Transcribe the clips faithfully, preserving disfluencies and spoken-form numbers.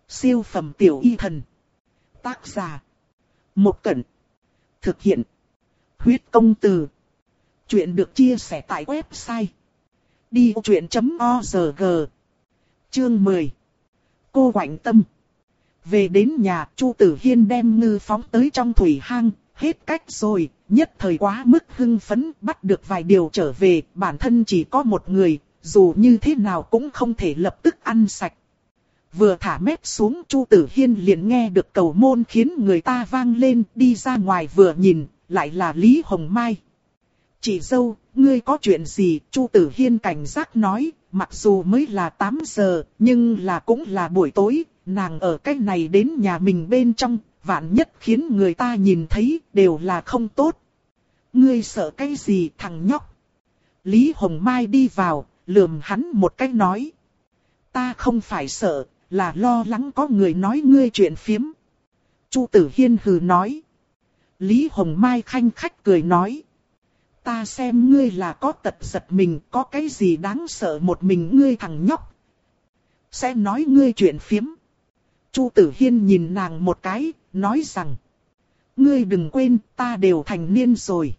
Siêu phẩm tiểu y thần. Tác giả. Một Cẩn. Thực hiện. Huyết công từ. Chuyện được chia sẻ tại website đi vô chuyện chấm org. Chương mười. Cô Quạnh Tâm. Về đến nhà, Chu Tử Hiên đem ngư phóng tới trong thủy hang, hết cách rồi, nhất thời quá mức hưng phấn, bắt được vài điều trở về, bản thân chỉ có một người, dù như thế nào cũng không thể lập tức ăn sạch. Vừa thả mép xuống, Chu Tử Hiên liền nghe được cầu môn khiến người ta vang lên, đi ra ngoài vừa nhìn, lại là Lý Hồng Mai. Chị dâu, ngươi có chuyện gì? Chu Tử Hiên cảnh giác nói, mặc dù mới là tám giờ, nhưng là cũng là buổi tối, nàng ở cách này đến nhà mình bên trong, vạn nhất khiến người ta nhìn thấy, đều là không tốt. Ngươi sợ cái gì thằng nhóc? Lý Hồng Mai đi vào, lườm hắn một cái nói. Ta không phải sợ, là lo lắng có người nói ngươi chuyện phiếm. Chu Tử Hiên hừ nói. Lý Hồng Mai khanh khách cười nói. Ta xem ngươi là có tật giật mình, có cái gì đáng sợ một mình ngươi thằng nhóc. Sẽ nói ngươi chuyện phiếm. Chu Tử Hiên nhìn nàng một cái, nói rằng. Ngươi đừng quên, ta đều thành niên rồi.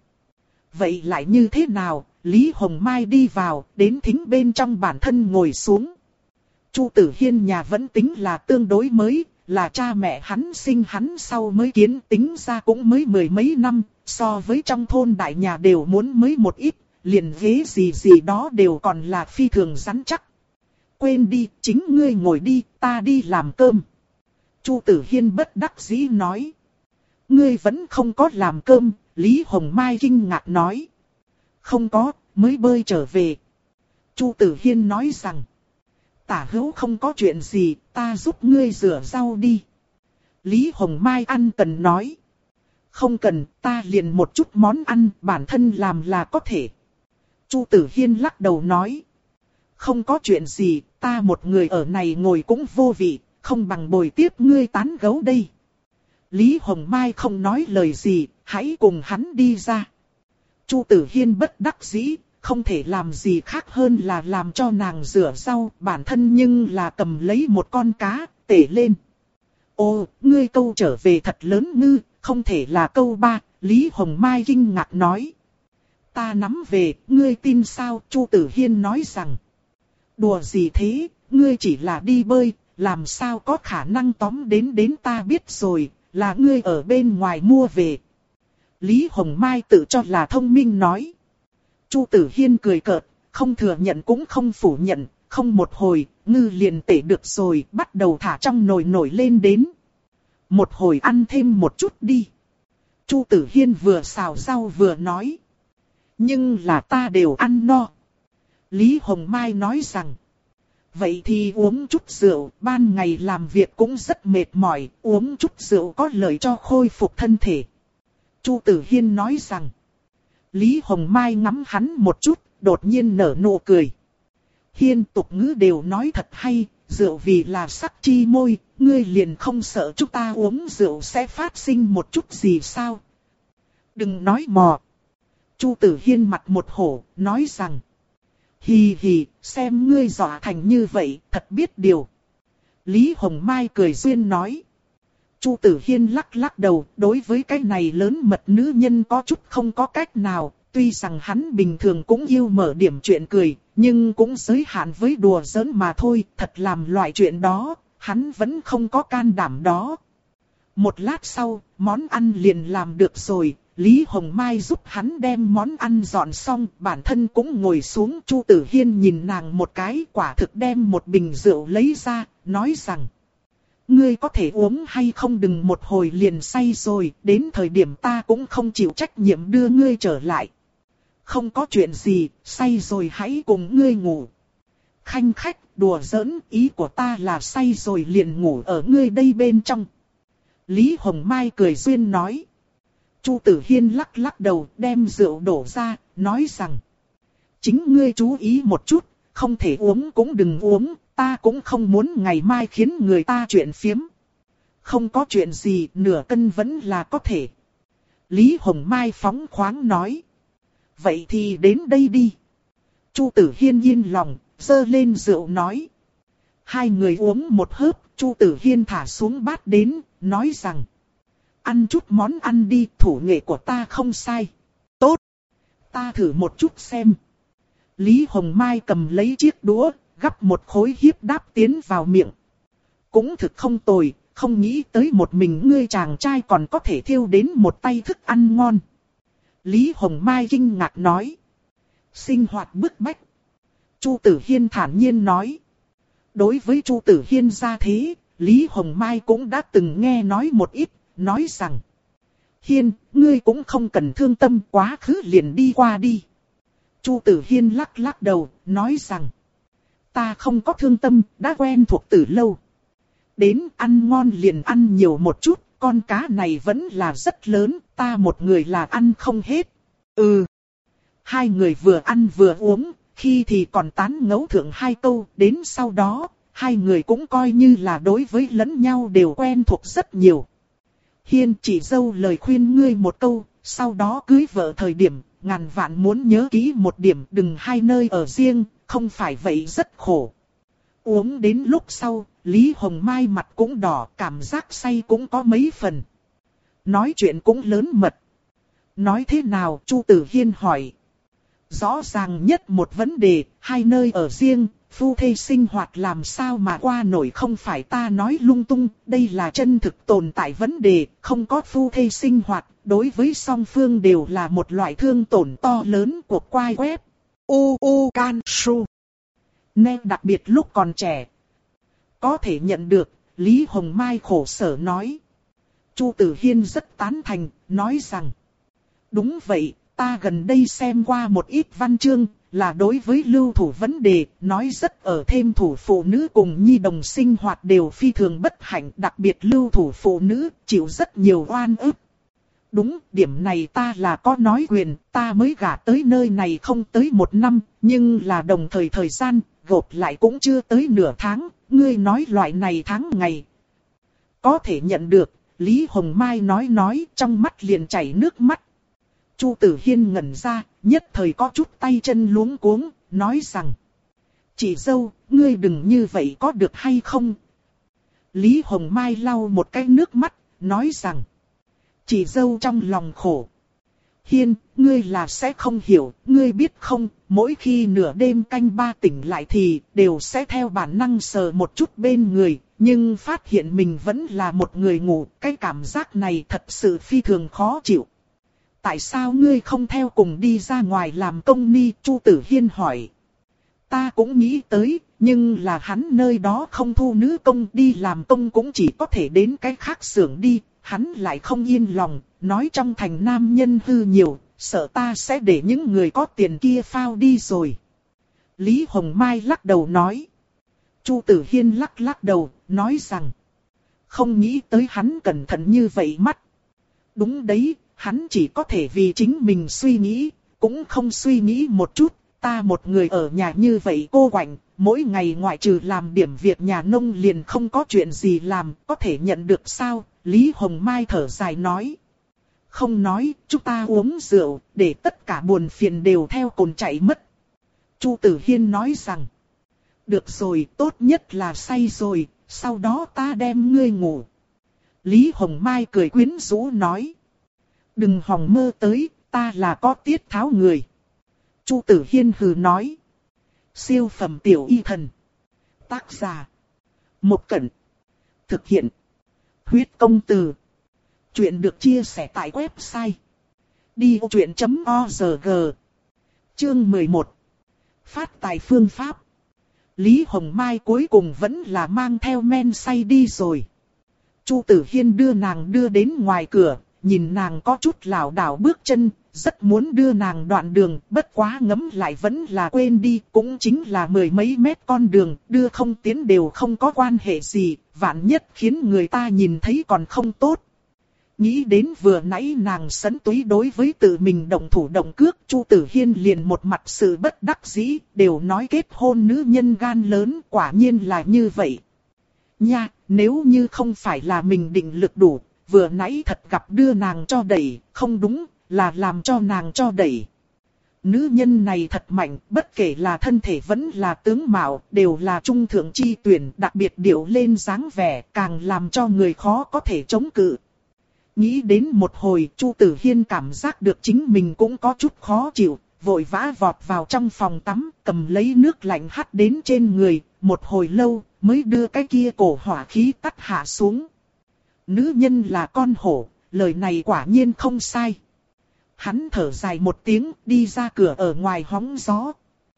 Vậy lại như thế nào? Lý Hồng Mai đi vào, đến thính bên trong bản thân ngồi xuống. Chu Tử Hiên nhà vẫn tính là tương đối mới, là cha mẹ hắn sinh hắn sau mới kiến, tính ra cũng mới mười mấy năm, so với trong thôn đại nhà đều muốn mới một ít, liền ghế gì gì đó đều còn là phi thường rắn chắc. Quên đi, chính ngươi ngồi đi, ta đi làm cơm. Chu Tử Hiên bất đắc dĩ nói. Ngươi vẫn không có làm cơm, Lý Hồng Mai kinh ngạc nói. Không có, mới bơi trở về. Chu Tử Hiên nói rằng. Tả hữu không có chuyện gì, ta giúp ngươi rửa rau đi. Lý Hồng Mai ăn cần nói. Không cần, ta liền một chút món ăn, bản thân làm là có thể. Chu Tử Hiên lắc đầu nói. Không có chuyện gì, ta một người ở này ngồi cũng vô vị, không bằng bồi tiếp ngươi tán gẫu đây. Lý Hồng Mai không nói lời gì, hãy cùng hắn đi ra. Chu Tử Hiên bất đắc dĩ. Không thể làm gì khác hơn là làm cho nàng rửa rau, bản thân nhưng là cầm lấy một con cá, tể lên. Ô, ngươi câu trở về thật lớn ngư, không thể là câu ba, Lý Hồng Mai kinh ngạc nói. Ta nắm về, ngươi tin sao? Chu Tử Hiên nói rằng. Đùa gì thế, ngươi chỉ là đi bơi, làm sao có khả năng tóm đến đến ta biết rồi, là ngươi ở bên ngoài mua về. Lý Hồng Mai tự cho là thông minh nói. Chu Tử Hiên cười cợt, không thừa nhận cũng không phủ nhận, không một hồi, ngư liền tể được rồi, bắt đầu thả trong nồi nổi lên đến. Một hồi ăn thêm một chút đi. Chu Tử Hiên vừa xào rau vừa nói. Nhưng là ta đều ăn no. Lý Hồng Mai nói rằng. Vậy thì uống chút rượu, ban ngày làm việc cũng rất mệt mỏi, uống chút rượu có lợi cho khôi phục thân thể. Chu Tử Hiên nói rằng. Lý Hồng Mai ngắm hắn một chút, đột nhiên nở nụ cười. Hiên tục ngữ đều nói thật hay, rượu vì là sắc chi môi, ngươi liền không sợ chúng ta uống rượu sẽ phát sinh một chút gì sao? Đừng nói mò. Chu Tử Hiên mặt một hổ, nói rằng. Hì hì, xem ngươi dọa thành như vậy, thật biết điều. Lý Hồng Mai cười duyên nói. Chu Tử Hiên lắc lắc đầu, đối với cái này lớn mật nữ nhân có chút không có cách nào, tuy rằng hắn bình thường cũng yêu mở điểm chuyện cười, nhưng cũng giới hạn với đùa giỡn mà thôi, thật làm loại chuyện đó, hắn vẫn không có can đảm đó. Một lát sau, món ăn liền làm được rồi, Lý Hồng Mai giúp hắn đem món ăn dọn xong, bản thân cũng ngồi xuống. Chu Tử Hiên nhìn nàng một cái, quả thực đem một bình rượu lấy ra, nói rằng. Ngươi có thể uống hay không, đừng một hồi liền say rồi, đến thời điểm ta cũng không chịu trách nhiệm đưa ngươi trở lại. Không có chuyện gì, say rồi hãy cùng ngươi ngủ. Khanh khách, đùa giỡn, ý của ta là say rồi liền ngủ ở ngươi đây bên trong. Lý Hồng Mai cười duyên nói. Chu Tử Hiên lắc lắc đầu, đem rượu đổ ra, nói rằng. Chính ngươi chú ý một chút, không thể uống cũng đừng uống. Ta cũng không muốn ngày mai khiến người ta chuyện phiếm. Không có chuyện gì, nửa cân vẫn là có thể. Lý Hồng Mai phóng khoáng nói. Vậy thì đến đây đi. Chu Tử Hiên yên lòng, giơ lên rượu nói. Hai người uống một hớp, Chu Tử Hiên thả xuống bát đến, nói rằng. Ăn chút món ăn đi, thủ nghệ của ta không sai. Tốt, ta thử một chút xem. Lý Hồng Mai cầm lấy chiếc đũa, gắp một khối hiếp đáp tiến vào miệng. Cũng thực không tồi, không nghĩ tới một mình ngươi chàng trai còn có thể thiêu đến một tay thức ăn ngon. Lý Hồng Mai kinh ngạc nói. Sinh hoạt bức bách. Chu Tử Hiên thản nhiên nói. Đối với Chu Tử Hiên ra thế, Lý Hồng Mai cũng đã từng nghe nói một ít, nói rằng. Hiên, ngươi cũng không cần thương tâm, quá khứ liền đi qua đi. Chu Tử Hiên lắc lắc đầu, nói rằng. Ta không có thương tâm, đã quen thuộc từ lâu. Đến ăn ngon liền ăn nhiều một chút, con cá này vẫn là rất lớn, ta một người là ăn không hết. Ừ. Hai người vừa ăn vừa uống, khi thì còn tán ngẫu thượng hai câu, đến sau đó, hai người cũng coi như là đối với lẫn nhau đều quen thuộc rất nhiều. Hiên, chị dâu lời khuyên ngươi một câu, sau đó cưới vợ thời điểm, ngàn vạn muốn nhớ kỹ một điểm, đừng hai nơi ở riêng, không phải vậy rất khổ. Uống đến lúc sau, Lý Hồng Mai mặt cũng đỏ, cảm giác say cũng có mấy phần. Nói chuyện cũng lớn mật. Nói thế nào, Chu Tử Hiên hỏi. Rõ ràng nhất một vấn đề, hai nơi ở riêng, phu thê sinh hoạt làm sao mà qua nổi, không phải ta nói lung tung, đây là chân thực tồn tại vấn đề, không có phu thê sinh hoạt, đối với song phương đều là một loại thương tổn to lớn của quai web. U U Can Su. Nên đặc biệt lúc còn trẻ. Có thể nhận được, Lý Hồng Mai khổ sở nói. Chu Tử Hiên rất tán thành, nói rằng. Đúng vậy, ta gần đây xem qua một ít văn chương, là đối với lưu thủ vấn đề, nói rất ở thêm thủ phụ nữ cùng nhi đồng sinh hoạt đều phi thường bất hạnh, đặc biệt lưu thủ phụ nữ, chịu rất nhiều oan ức. Đúng, điểm này ta là có nói quyền, ta mới gả tới nơi này không tới một năm, nhưng là đồng thời thời gian, gộp lại cũng chưa tới nửa tháng, ngươi nói loại này tháng ngày. Có thể nhận được, Lý Hồng Mai nói nói, trong mắt liền chảy nước mắt. Chu Tử Hiên ngẩn ra, nhất thời có chút tay chân luống cuống, nói rằng. Chị dâu, ngươi đừng như vậy có được hay không? Lý Hồng Mai lau một cái nước mắt, nói rằng. Chị dâu trong lòng khổ. Hiên, ngươi là sẽ không hiểu, ngươi biết không, mỗi khi nửa đêm canh ba tỉnh lại thì đều sẽ theo bản năng sờ một chút bên người, nhưng phát hiện mình vẫn là một người ngủ, cái cảm giác này thật sự phi thường khó chịu. Tại sao ngươi không theo cùng đi ra ngoài làm công ni? Chu Tử Hiên hỏi. Ta cũng nghĩ tới, nhưng là hắn nơi đó không thu nữ công, đi làm công cũng chỉ có thể đến cái khác xưởng đi. Hắn lại không yên lòng, nói trong thành nam nhân hư nhiều, sợ ta sẽ để những người có tiền kia phao đi rồi. Lý Hồng Mai lắc đầu nói. Chu Tử Hiên lắc lắc đầu, nói rằng. Không nghĩ tới hắn cẩn thận như vậy mắt. Đúng đấy, hắn chỉ có thể vì chính mình suy nghĩ, cũng không suy nghĩ một chút. Ta một người ở nhà như vậy cô quạnh, mỗi ngày ngoại trừ làm điểm việc nhà nông liền không có chuyện gì làm, có thể nhận được sao? Lý Hồng Mai thở dài nói. Không nói, chúng ta uống rượu, để tất cả buồn phiền đều theo cồn chạy mất. Chu Tử Hiên nói rằng. Được rồi, tốt nhất là say rồi, sau đó ta đem ngươi ngủ. Lý Hồng Mai cười quyến rũ nói. Đừng hòng mơ tới, ta là có tiết tháo người. Chu Tử Hiên hừ nói. Siêu phẩm tiểu y thần. Tác giả. Một Cẩn. Thực hiện. Huyết công từ. Chuyện được chia sẻ tại website. đi ô chuyện chấm org. Chương mười một. Phát tài phương pháp. Lý Hồng Mai cuối cùng vẫn là mang theo men say đi rồi. Chu Tử Hiên đưa nàng đưa đến ngoài cửa, nhìn nàng có chút lảo đảo bước chân, rất muốn đưa nàng đoạn đường, bất quá ngấm lại vẫn là quên đi, cũng chính là mười mấy mét con đường, đưa không tiến đều không có quan hệ gì, vạn nhất khiến người ta nhìn thấy còn không tốt. Nghĩ đến vừa nãy nàng sấn túy đối với tự mình động thủ động cước, Chu Tử Hiên liền một mặt sự bất đắc dĩ, đều nói kết hôn nữ nhân gan lớn, quả nhiên là như vậy. Nha, nếu như không phải là mình định lực đủ, vừa nãy thật gặp đưa nàng cho đẩy, không đúng, là làm cho nàng cho đẩy. Nữ nhân này thật mạnh, bất kể là thân thể vẫn là tướng mạo, đều là trung thượng chi tuyển, đặc biệt điệu lên dáng vẻ, càng làm cho người khó có thể chống cự. Nghĩ đến một hồi, Chu Tử Hiên cảm giác được chính mình cũng có chút khó chịu, vội vã vọt vào trong phòng tắm, cầm lấy nước lạnh hắt đến trên người, một hồi lâu, mới đưa cái kia cổ hỏa khí tắt hạ xuống. Nữ nhân là con hổ, lời này quả nhiên không sai. Hắn thở dài một tiếng, đi ra cửa ở ngoài hóng gió.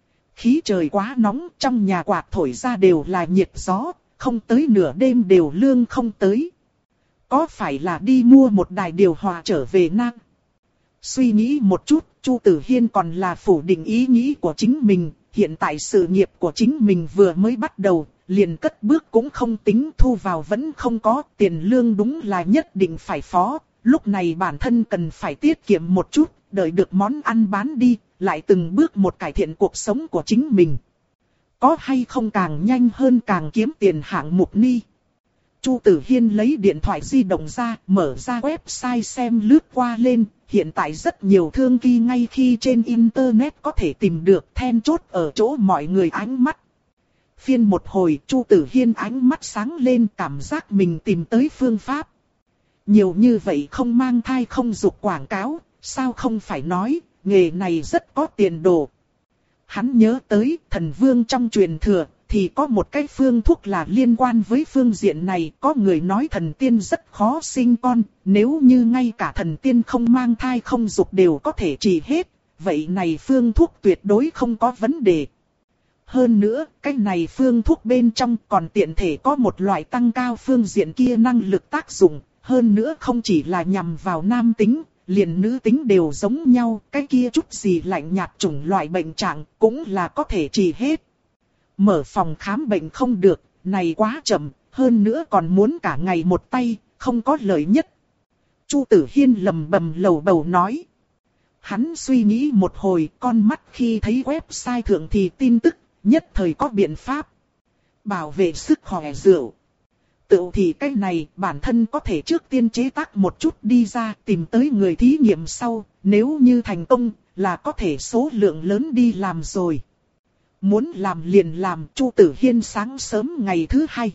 Khí trời quá nóng, trong nhà quạt thổi ra đều là nhiệt gió, không tới nửa đêm đều lương không tới. Có phải là đi mua một đài điều hòa trở về Nam? Suy nghĩ một chút, Chu Tử Hiên còn là phủ định ý nghĩ của chính mình. Hiện tại sự nghiệp của chính mình vừa mới bắt đầu, liền cất bước cũng không tính, thu vào vẫn không có, tiền lương đúng là nhất định phải phó. Lúc này bản thân cần phải tiết kiệm một chút, đợi được món ăn bán đi, lại từng bước một cải thiện cuộc sống của chính mình. Có hay không càng nhanh hơn càng kiếm tiền hạng mục ni. Chu Tử Hiên lấy điện thoại di động ra, mở ra website xem lướt qua lên. Hiện tại rất nhiều thương kỳ ngay khi trên internet có thể tìm được, then chốt ở chỗ mọi người ánh mắt. Phiên một hồi, Chu Tử Hiên ánh mắt sáng lên, cảm giác mình tìm tới phương pháp. Nhiều như vậy không mang thai không dục quảng cáo, sao không phải nói, nghề này rất có tiền đồ. Hắn nhớ tới thần vương trong truyền thừa, thì có một cái phương thuốc là liên quan với phương diện này. Có người nói thần tiên rất khó sinh con, nếu như ngay cả thần tiên không mang thai không dục đều có thể trị hết, vậy này phương thuốc tuyệt đối không có vấn đề. Hơn nữa, cái này phương thuốc bên trong còn tiện thể có một loại tăng cao phương diện kia năng lực tác dụng. Hơn nữa không chỉ là nhằm vào nam tính, liền nữ tính đều giống nhau, cái kia chút gì lạnh nhạt chủng loại bệnh trạng cũng là có thể trị hết. Mở phòng khám bệnh không được, này quá chậm, hơn nữa còn muốn cả ngày một tay, không có lợi nhất. Chu Tử Hiên lầm bầm lầu bầu nói. Hắn suy nghĩ một hồi, con mắt khi thấy website thượng thì tin tức, nhất thời có biện pháp. Bảo vệ sức khỏe rượu. Tự thì cái này bản thân có thể trước tiên chế tác một chút đi ra, tìm tới người thí nghiệm sau, nếu như thành công là có thể số lượng lớn đi làm rồi. Muốn làm liền làm. Chu Tử Hiên sáng sớm ngày thứ hai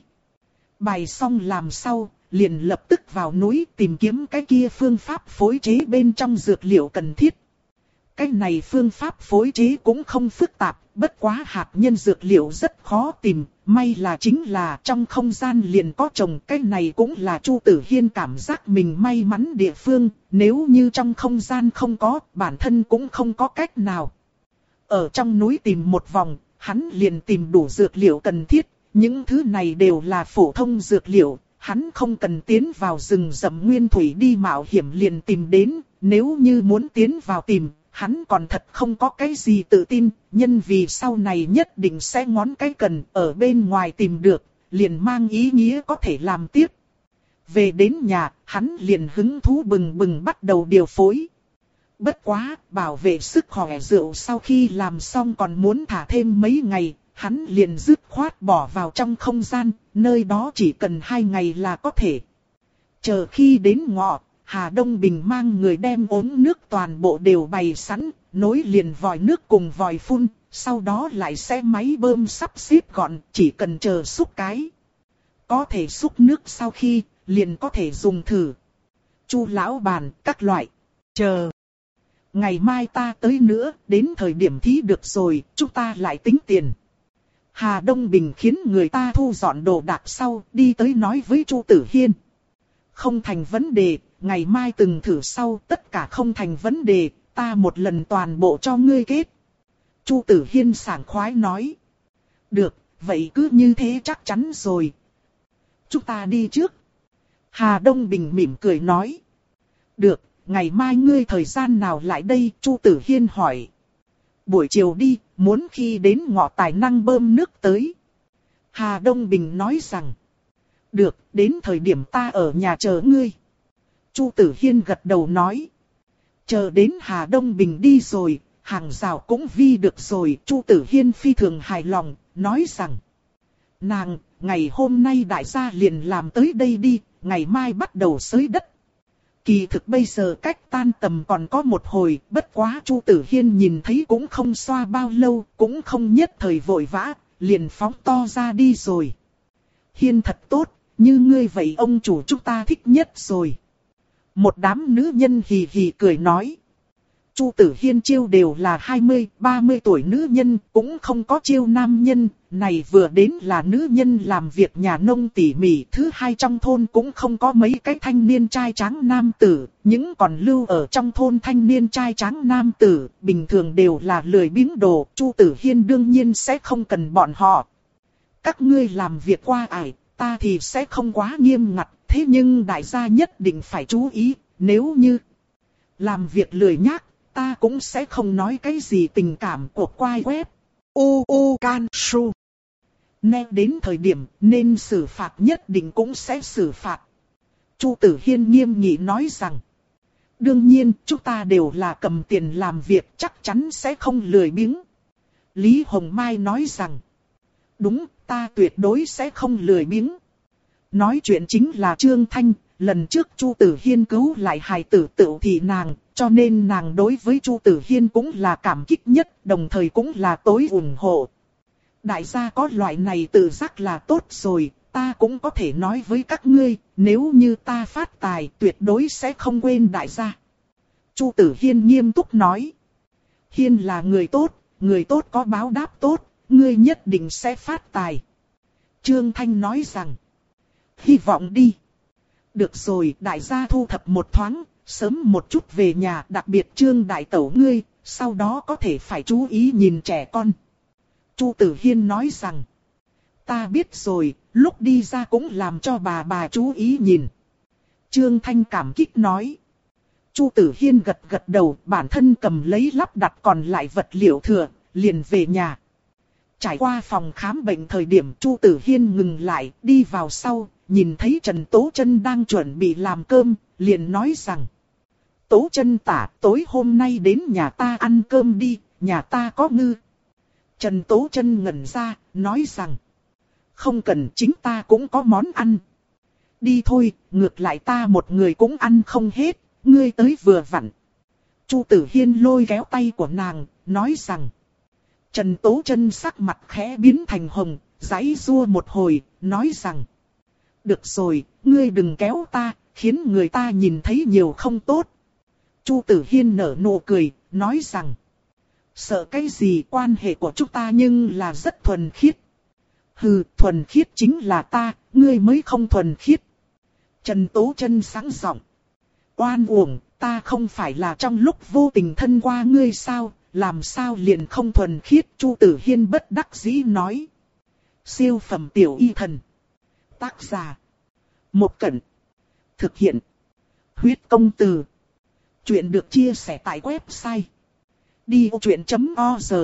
bài xong làm sau, liền lập tức vào núi tìm kiếm cái kia phương pháp phối chế bên trong dược liệu cần thiết. Cái này phương pháp phối chế cũng không phức tạp, bất quá hạt nhân dược liệu rất khó tìm, may là chính là trong không gian liền có trồng. Cái này cũng là Chu Tử Hiên cảm giác mình may mắn địa phương, nếu như trong không gian không có, bản thân cũng không có cách nào. Ở trong núi tìm một vòng, hắn liền tìm đủ dược liệu cần thiết, những thứ này đều là phổ thông dược liệu, hắn không cần tiến vào rừng rậm nguyên thủy đi mạo hiểm liền tìm đến, nếu như muốn tiến vào tìm, hắn còn thật không có cái gì tự tin, nhân vì sau này nhất định sẽ ngón cái cần ở bên ngoài tìm được, liền mang ý nghĩa có thể làm tiếp. Về đến nhà, hắn liền hứng thú bừng bừng bắt đầu điều phối. Bất quá, bảo vệ sức khỏe rượu sau khi làm xong còn muốn thả thêm mấy ngày, hắn liền dứt khoát bỏ vào trong không gian, nơi đó chỉ cần hai ngày là có thể. Chờ khi đến ngọ, Hà Đông Bình mang người đem ống nước toàn bộ đều bày sẵn, nối liền vòi nước cùng vòi phun, sau đó lại xe máy bơm sắp xếp gọn, chỉ cần chờ xúc cái. Có thể xúc nước sau khi, liền có thể dùng thử. Chu lão bàn, các loại. Chờ. Ngày mai ta tới nữa, đến thời điểm thí được rồi, chúng ta lại tính tiền. Hà Đông Bình khiến người ta thu dọn đồ đạc sau, đi tới nói với Chu Tử Hiên. Không thành vấn đề, ngày mai từng thử sau, tất cả không thành vấn đề, ta một lần toàn bộ cho ngươi kết. Chu Tử Hiên sảng khoái nói. Được, vậy cứ như thế chắc chắn rồi. Chúng ta đi trước. Hà Đông Bình mỉm cười nói. Được, ngày mai ngươi thời gian nào lại đây? Chu Tử Hiên hỏi. Buổi chiều đi, muốn khi đến ngọ tài năng bơm nước tới. Hà Đông Bình nói rằng. Được, đến thời điểm ta ở nhà chờ ngươi. Chu Tử Hiên gật đầu nói. Chờ đến Hà Đông Bình đi rồi, hàng rào cũng vi được rồi. Chu Tử Hiên phi thường hài lòng, nói rằng. Nàng, ngày hôm nay đại gia liền làm tới đây đi, ngày mai bắt đầu xới đất. Kỳ thực bây giờ cách tan tầm còn có một hồi, bất quá Chu Tử Hiên nhìn thấy cũng không xoa bao lâu, cũng không nhất thời vội vã, liền phóng to ra đi rồi. Hiên thật tốt, như ngươi vậy ông chủ chúng ta thích nhất rồi. Một đám nữ nhân hì hì cười nói. Chu Tử Hiên chiêu đều là hai mươi, ba mươi tuổi nữ nhân, cũng không có chiêu nam nhân, này vừa đến là nữ nhân làm việc nhà nông tỉ mỉ. Thứ hai trong thôn cũng không có mấy cái thanh niên trai tráng nam tử, những còn lưu ở trong thôn thanh niên trai tráng nam tử, bình thường đều là lười biếng đồ, Chu Tử Hiên đương nhiên sẽ không cần bọn họ. Các ngươi làm việc qua ải, ta thì sẽ không quá nghiêm ngặt, thế nhưng đại gia nhất định phải chú ý, nếu như làm việc lười nhác, ta cũng sẽ không nói cái gì tình cảm của quai web. U U Can Su. Nghe đến thời điểm nên xử phạt nhất định cũng sẽ xử phạt. Chu Tử Hiên nghiêm nghị nói rằng. Đương nhiên chúng ta đều là cầm tiền làm việc, chắc chắn sẽ không lười biếng. Lý Hồng Mai nói rằng. Đúng, ta tuyệt đối sẽ không lười biếng. Nói chuyện chính là Trương Thanh. Lần trước Chu Tử Hiên cứu lại hài tử Tựu Thị nàng, cho nên nàng đối với Chu Tử Hiên cũng là cảm kích nhất, đồng thời cũng là tối ủng hộ. Đại gia có loại này tự giác là tốt rồi, ta cũng có thể nói với các ngươi, nếu như ta phát tài tuyệt đối sẽ không quên đại gia. Chu Tử Hiên nghiêm túc nói. Hiên là người tốt, người tốt có báo đáp tốt, ngươi nhất định sẽ phát tài. Trương Thanh nói rằng. Hy vọng đi. Được rồi, đại gia thu thập một thoáng, sớm một chút về nhà, đặc biệt Trương đại tẩu ngươi, sau đó có thể phải chú ý nhìn trẻ con. Chu Tử Hiên nói rằng, ta biết rồi, lúc đi ra cũng làm cho bà bà chú ý nhìn. Trương Thanh cảm kích nói. Chu Tử Hiên gật gật đầu, bản thân cầm lấy lắp đặt còn lại vật liệu thừa, liền về nhà. Trải qua phòng khám bệnh thời điểm Chu Tử Hiên ngừng lại, đi vào sau. Nhìn thấy Trần Tố Trân đang chuẩn bị làm cơm, liền nói rằng. Tố Trân tả, tối hôm nay đến nhà ta ăn cơm đi, nhà ta có ngư. Trần Tố Trân ngẩn ra, nói rằng. Không cần, chính ta cũng có món ăn. Đi thôi, ngược lại ta một người cũng ăn không hết, ngươi tới vừa vặn. Chu Tử Hiên lôi kéo tay của nàng, nói rằng. Trần Tố Trân sắc mặt khẽ biến thành hồng, giãy giụa một hồi, nói rằng. Được rồi, ngươi đừng kéo ta, khiến người ta nhìn thấy nhiều không tốt. Chu Tử Hiên nở nụ cười, nói rằng. Sợ cái gì, quan hệ của chúng ta nhưng là rất thuần khiết. Hừ, thuần khiết chính là ta, ngươi mới không thuần khiết. Trần Tố Trân sáng giọng. Oan uổng, ta không phải là trong lúc vô tình thân qua ngươi sao, làm sao liền không thuần khiết. Chu Tử Hiên bất đắc dĩ nói. Siêu phẩm tiểu y thần. Tác giả. Một Cẩn. Thực hiện. Huyết công từ. Chuyện được chia sẻ tại website. đi ô chuyện chấm org.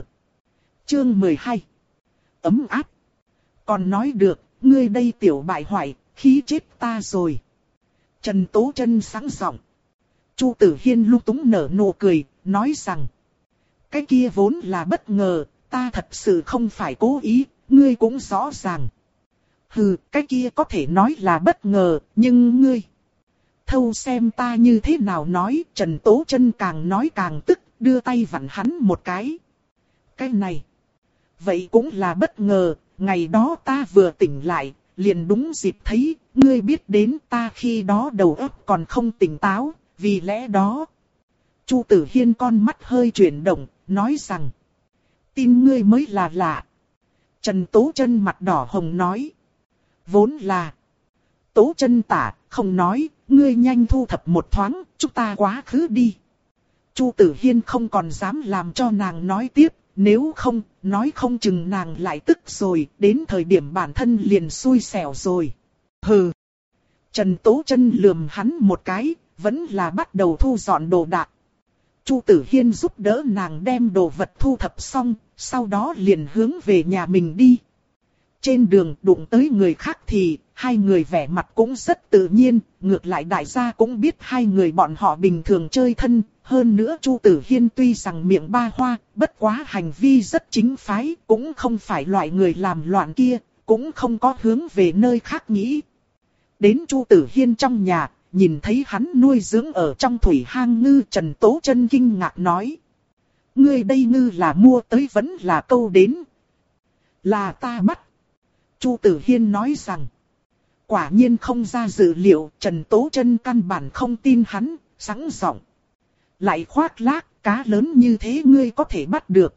Chương mười hai. Ấm áp. Còn nói được, ngươi đây tiểu bại hoại, khí chết ta rồi. Trần Tố Trân sáng giọng. Chu Tử Hiên lung túng nở nụ cười, nói rằng. Cái kia vốn là bất ngờ, ta thật sự không phải cố ý, ngươi cũng rõ ràng. Hừ, cái kia có thể nói là bất ngờ, nhưng ngươi. Thâu xem ta như thế nào nói, Trần Tố Trân càng nói càng tức, đưa tay vặn hắn một cái. Cái này. Vậy cũng là bất ngờ, ngày đó ta vừa tỉnh lại, liền đúng dịp thấy, ngươi biết đến ta khi đó đầu óc còn không tỉnh táo, vì lẽ đó. Chu Tử Hiên con mắt hơi chuyển động, nói rằng. Tin ngươi mới là lạ. Trần Tố Trân mặt đỏ hồng nói. Vốn là. Tố Trân tả, không nói, ngươi nhanh thu thập một thoáng, chúng ta quá khứ đi. Chu Tử Hiên không còn dám làm cho nàng nói tiếp, nếu không, nói không chừng nàng lại tức rồi, đến thời điểm bản thân liền xui xẻo rồi. Hừ. Trần Tố Trân lườm hắn một cái, vẫn là bắt đầu thu dọn đồ đạc. Chu Tử Hiên giúp đỡ nàng đem đồ vật thu thập xong, sau đó liền hướng về nhà mình đi. Trên đường đụng tới người khác thì, hai người vẻ mặt cũng rất tự nhiên, ngược lại đại gia cũng biết hai người bọn họ bình thường chơi thân. Hơn nữa Chu Tử Hiên tuy rằng miệng ba hoa, bất quá hành vi rất chính phái, cũng không phải loại người làm loạn kia, cũng không có hướng về nơi khác nghĩ. Đến Chu Tử Hiên trong nhà, nhìn thấy hắn nuôi dưỡng ở trong thủy hang ngư, Trần Tố Chân kinh ngạc nói. Ngươi đây ngư là mua tới vẫn là câu đến? Là ta bắt. Chu Tử Hiên nói rằng. Quả nhiên không ra dự liệu, Trần Tố Chân căn bản không tin hắn, sẵn giọng. Lại khoác lác, cá lớn như thế ngươi có thể bắt được.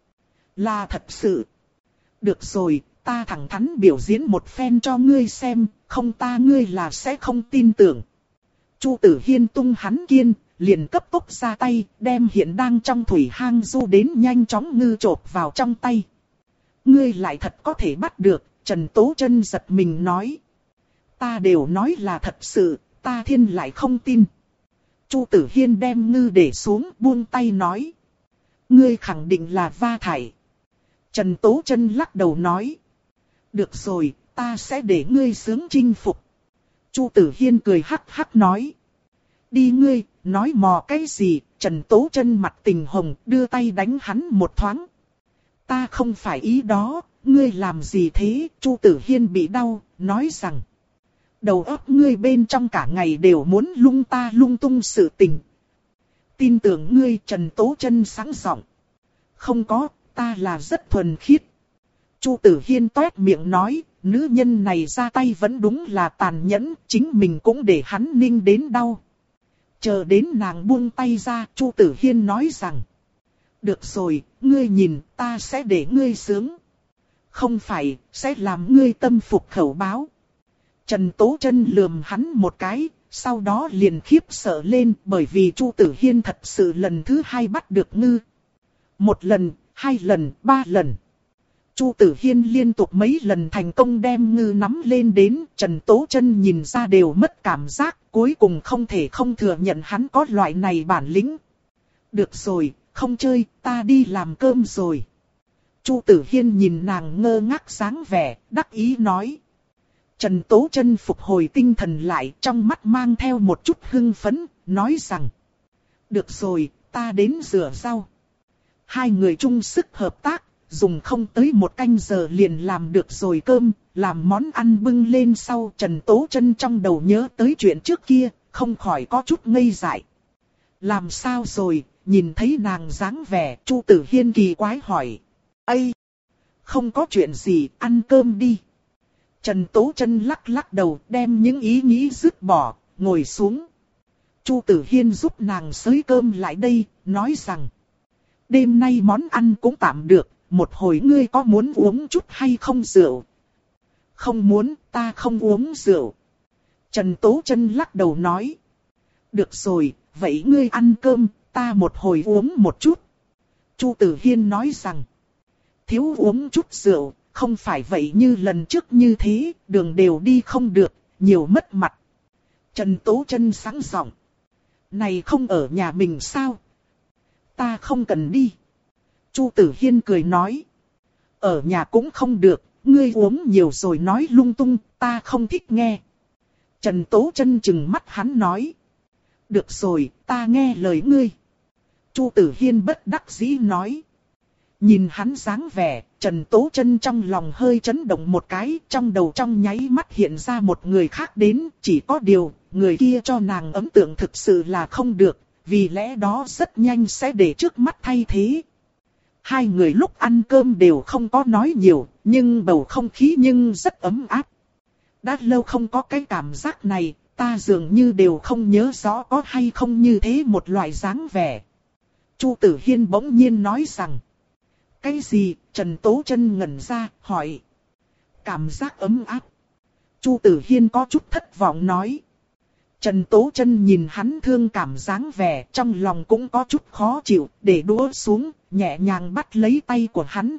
Là thật sự. Được rồi, ta thẳng thắn biểu diễn một phen cho ngươi xem, không ta ngươi là sẽ không tin tưởng. Chu Tử Hiên tung hắn kiên, liền cấp tốc ra tay, đem hiện đang trong thủy hang du đến nhanh chóng ngư chộp vào trong tay. Ngươi lại thật có thể bắt được, Trần Tố Chân giật mình nói. Ta đều nói là thật sự, ta thiên lại không tin. Chu Tử Hiên đem ngư để xuống, buông tay nói. Ngươi khẳng định là va thải. Trần Tố Chân lắc đầu nói. Được rồi, ta sẽ để ngươi sướng chinh phục. Chu Tử Hiên cười hắc hắc nói. Đi ngươi, nói mò cái gì, Trần Tố Chân mặt tình hồng, đưa tay đánh hắn một thoáng. Ta không phải ý đó, ngươi làm gì thế, Chu Tử Hiên bị đau, nói rằng. Đầu óc ngươi bên trong cả ngày đều muốn lung ta lung tung sự tình. Tin tưởng ngươi, Trần Tố Chân sáng giọng. Không có, ta là rất thuần khiết. Chu Tử Hiên toét miệng nói, nữ nhân này ra tay vẫn đúng là tàn nhẫn, chính mình cũng để hắn ninh đến đau. Chờ đến nàng buông tay ra, Chu Tử Hiên nói rằng. Được rồi, ngươi nhìn, ta sẽ để ngươi sướng. Không phải, sẽ làm ngươi tâm phục khẩu báo. Trần Tố Chân lườm hắn một cái, sau đó liền khiếp sợ lên bởi vì Chu Tử Hiên thật sự lần thứ hai bắt được ngư. Một lần, hai lần, ba lần. Chu Tử Hiên liên tục mấy lần thành công đem ngư nắm lên đến, Trần Tố Chân nhìn ra đều mất cảm giác, cuối cùng không thể không thừa nhận hắn có loại này bản lĩnh. Được rồi, không chơi, ta đi làm cơm rồi. Chu Tử Hiên nhìn nàng ngơ ngác dáng vẻ, đắc ý nói. Trần Tố Chân phục hồi tinh thần lại, trong mắt mang theo một chút hưng phấn, nói rằng. Được rồi, ta đến rửa rau. Hai người chung sức hợp tác, dùng không tới một canh giờ liền làm được rồi cơm, làm món ăn bưng lên sau. Trần Tố Chân trong đầu nhớ tới chuyện trước kia, không khỏi có chút ngây dại. Làm sao rồi, nhìn thấy nàng dáng vẻ, Chu Tử Hiên kỳ quái hỏi. Ây! Không có chuyện gì, ăn cơm đi. Trần Tố Chân lắc lắc đầu, đem những ý nghĩ dứt bỏ, ngồi xuống. Chu Tử Hiên giúp nàng xới cơm lại đây, nói rằng. Đêm nay món ăn cũng tạm được, một hồi ngươi có muốn uống chút hay không rượu? Không muốn, ta không uống rượu. Trần Tố Chân lắc đầu nói. Được rồi, vậy ngươi ăn cơm, ta một hồi uống một chút. Chu Tử Hiên nói rằng. Thiếu uống chút rượu, không phải vậy như lần trước như thế, đường đều đi không được, nhiều mất mặt. Trần Tố Chân sáng giọng. Này không ở nhà mình sao? Ta không cần đi. Chu Tử Hiên cười nói. Ở nhà cũng không được, ngươi uống nhiều rồi nói lung tung, ta không thích nghe. Trần Tố Chân chừng mắt hắn nói. Được rồi, ta nghe lời ngươi. Chu Tử Hiên bất đắc dĩ nói. Nhìn hắn dáng vẻ, Trần Tố Chân trong lòng hơi chấn động một cái, trong đầu trong nháy mắt hiện ra một người khác đến, chỉ có điều, người kia cho nàng ấn tượng thực sự là không được, vì lẽ đó rất nhanh sẽ để trước mắt thay thế. Hai người lúc ăn cơm đều không có nói nhiều, nhưng bầu không khí nhưng rất ấm áp. Đã lâu không có cái cảm giác này, ta dường như đều không nhớ rõ có hay không như thế một loại dáng vẻ. Chu Tử Hiên bỗng nhiên nói rằng. Cái gì? Trần Tố Chân ngẩn ra, hỏi. Cảm giác ấm áp. Chu Tử Hiên có chút thất vọng nói. Trần Tố Chân nhìn hắn thương cảm dáng vẻ, trong lòng cũng có chút khó chịu, để đũa xuống, nhẹ nhàng bắt lấy tay của hắn.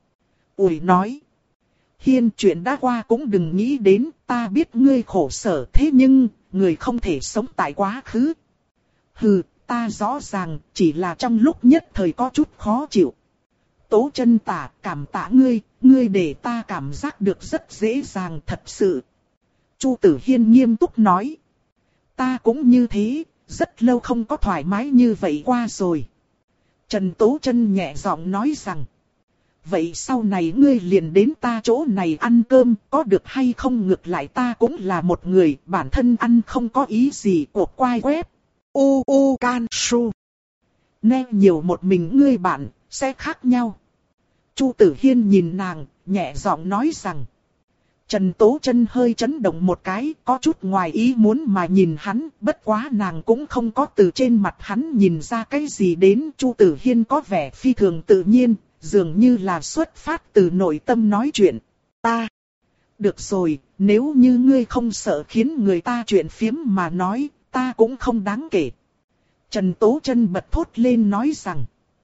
Ủi nói. Hiên, chuyện đã qua cũng đừng nghĩ đến, ta biết ngươi khổ sở thế nhưng, người không thể sống tại quá khứ. Hừ, ta rõ ràng, chỉ là trong lúc nhất thời có chút khó chịu. Tố Chân tả, cảm tạ ngươi, ngươi để ta cảm giác được rất dễ dàng thật sự. Chu Tử Hiên nghiêm túc nói. Ta cũng như thế, rất lâu không có thoải mái như vậy qua rồi. Trần Tố Chân nhẹ giọng nói rằng. vậy sau này ngươi liền đến ta chỗ này ăn cơm, có được hay không? Ngược lại ta cũng là một người, bản thân ăn không có ý gì. Của quai web u u can su nghe nhiều một mình ngươi bạn, sẽ khác nhau. Chu Tử Hiên nhìn nàng, nhẹ giọng nói rằng. Trần Tố Chân hơi chấn động một cái, có chút ngoài ý muốn mà nhìn hắn, bất quá nàng cũng không có từ trên mặt hắn nhìn ra cái gì đến. Chu Tử Hiên có vẻ phi thường tự nhiên, dường như là xuất phát từ nội tâm nói chuyện. Ta, được rồi, nếu như ngươi không sợ khiến người ta chuyện phiếm mà nói, ta cũng không đáng kể. Trần Tố Chân bật thốt lên nói rằng.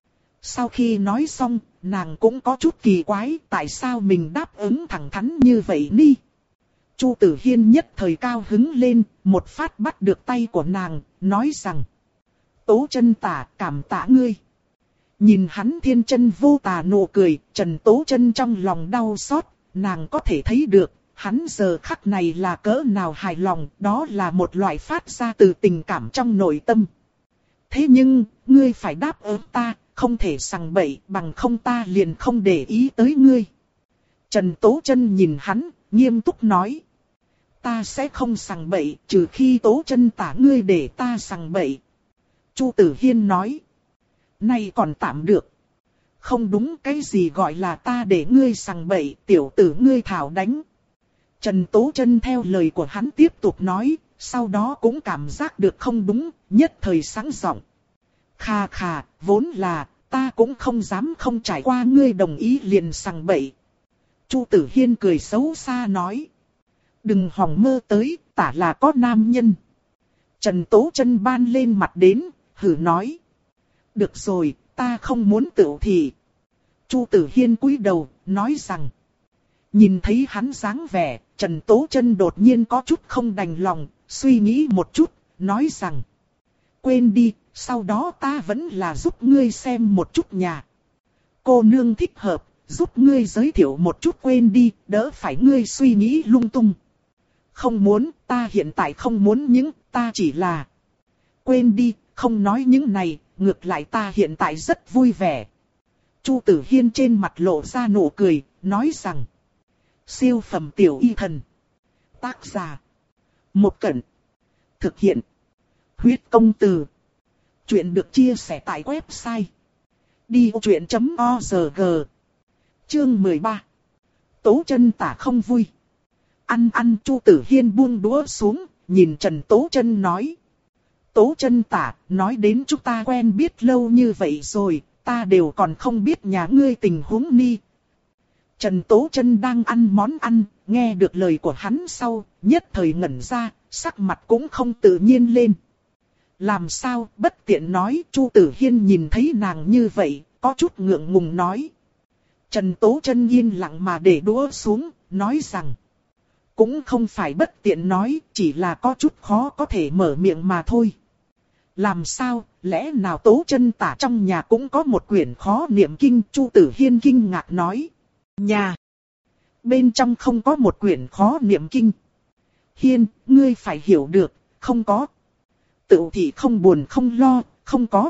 Sau khi nói xong, nàng cũng có chút kỳ quái, tại sao mình đáp ứng thẳng thắn như vậy đi. Chu Tử Hiên nhất thời cao hứng lên, một phát bắt được tay của nàng, nói rằng. Tố Chân tả, cảm tạ ngươi. Nhìn hắn thiên chân vô tà nụ cười, Trần Tố Chân trong lòng đau xót, nàng có thể thấy được, hắn giờ khắc này là cỡ nào hài lòng, đó là một loại phát ra từ tình cảm trong nội tâm. Thế nhưng, ngươi phải đáp ứng ta, không thể sằng bậy, bằng không ta liền không để ý tới ngươi. Trần Tố Chân nhìn hắn, nghiêm túc nói. Ta sẽ không sằng bậy, trừ khi Tố Chân tả ngươi để ta sằng bậy. Chu Tử Hiên nói. Này còn tạm được. Không đúng, cái gì gọi là ta để ngươi sằng bậy, tiểu tử ngươi thảo đánh. Trần Tố Chân theo lời của hắn tiếp tục nói, sau đó cũng cảm giác được không đúng, nhất thời sáng giọng. Khà khà, vốn là, ta cũng không dám không trải qua ngươi đồng ý liền sằng bậy. Chu Tử Hiên cười xấu xa nói. Đừng hòng mơ tới, tả là có nam nhân. Trần Tố Chân ban lên mặt đến, hử nói. Được rồi, ta không muốn tựu thị. Chu Tử Hiên cúi đầu, nói rằng. Nhìn thấy hắn dáng vẻ, Trần Tố Chân đột nhiên có chút không đành lòng, suy nghĩ một chút, nói rằng. Quên đi, sau đó ta vẫn là giúp ngươi xem một chút nhà. Cô nương thích hợp, giúp ngươi giới thiệu một chút, quên đi, đỡ phải ngươi suy nghĩ lung tung. Không muốn, ta hiện tại không muốn những, ta chỉ là. Quên đi, không nói những này, ngược lại ta hiện tại rất vui vẻ. Chu Tử Hiên trên mặt lộ ra nụ cười, nói rằng. Siêu phẩm tiểu y thần. Tác giả. Một Cẩn. Thực hiện. Huyết công từ. Chuyện được chia sẻ tại website. đi ô chuyện chấm org. Chương mười ba. Tố Chân tả không vui. Ăn ăn. Chu Tử Hiên buông đũa xuống, nhìn Trần Tố Chân nói. Tố Chân tả, nói đến chúng ta quen biết lâu như vậy rồi, ta đều còn không biết nhà ngươi tình huống ni. Trần Tố Chân đang ăn món ăn, nghe được lời của hắn sau, nhất thời ngẩn ra, sắc mặt cũng không tự nhiên lên. Làm sao, bất tiện nói. Chu Tử Hiên nhìn thấy nàng như vậy, có chút ngượng ngùng nói. Trần Tố Chân yên lặng mà để đũa xuống, nói rằng. Cũng không phải bất tiện nói, chỉ là có chút khó có thể mở miệng mà thôi. Làm sao, lẽ nào Tố Chân tả trong nhà cũng có một quyển khó niệm kinh? Chu Tử Hiên kinh ngạc nói. Nhà bên trong không có một quyển khó niệm kinh. Hiên, ngươi phải hiểu được, không có. Tự thì không buồn không lo, không có.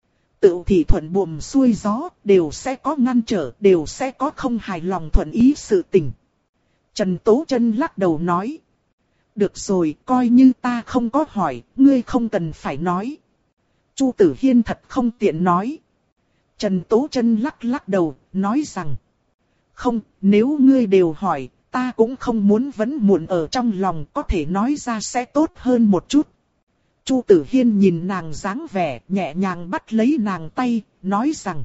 Tự thì thuận buồm xuôi gió, đều sẽ có ngăn trở, đều sẽ có không hài lòng thuận ý sự tình. Trần Tố Chân lắc đầu nói. Được rồi, coi như ta không có hỏi, ngươi không cần phải nói. Chu Tử Hiên thật không tiện nói. Trần Tố Chân lắc lắc đầu, nói rằng. Không, nếu ngươi đều hỏi, ta cũng không muốn vẫn muộn ở trong lòng, có thể nói ra sẽ tốt hơn một chút. Chu Tử Hiên nhìn nàng dáng vẻ, nhẹ nhàng bắt lấy nàng tay, nói rằng.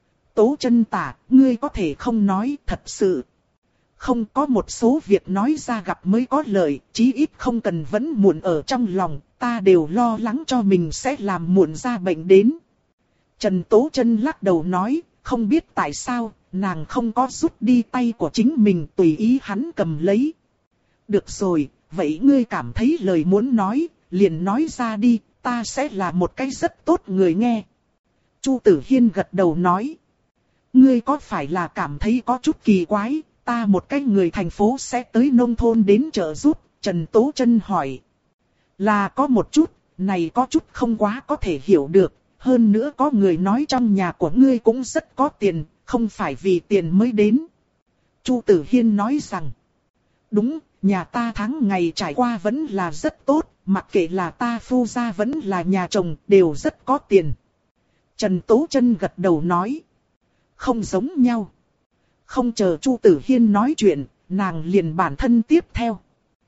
Tố Chân tả, ngươi có thể không nói, thật sự. Không, có một số việc nói ra gặp mới có lợi, chí ít không cần vẫn muộn ở trong lòng, ta đều lo lắng cho mình sẽ làm muộn ra bệnh đến. Trần Tố Chân lắc đầu nói, không biết tại sao, nàng không có rút đi tay của chính mình, tùy ý hắn cầm lấy. Được rồi, vậy ngươi cảm thấy lời muốn nói, liền nói ra đi, ta sẽ là một cái rất tốt người nghe. Chu Tử Hiên gật đầu nói. Ngươi có phải là cảm thấy có chút kỳ quái, ta một cái người thành phố sẽ tới nông thôn đến trợ giúp? Trần Tố Chân hỏi. Là có một chút, này có chút không quá có thể hiểu được, hơn nữa có người nói trong nhà của ngươi cũng rất có tiền, không phải vì tiền mới đến. Chu Tử Hiên nói rằng, đúng, nhà ta tháng ngày trải qua vẫn là rất tốt, mặc kệ là ta phu gia vẫn là nhà chồng, đều rất có tiền. Trần Tố Trân gật đầu nói, không giống nhau. Không chờ Chu Tử Hiên nói chuyện, nàng liền bản thân tiếp theo.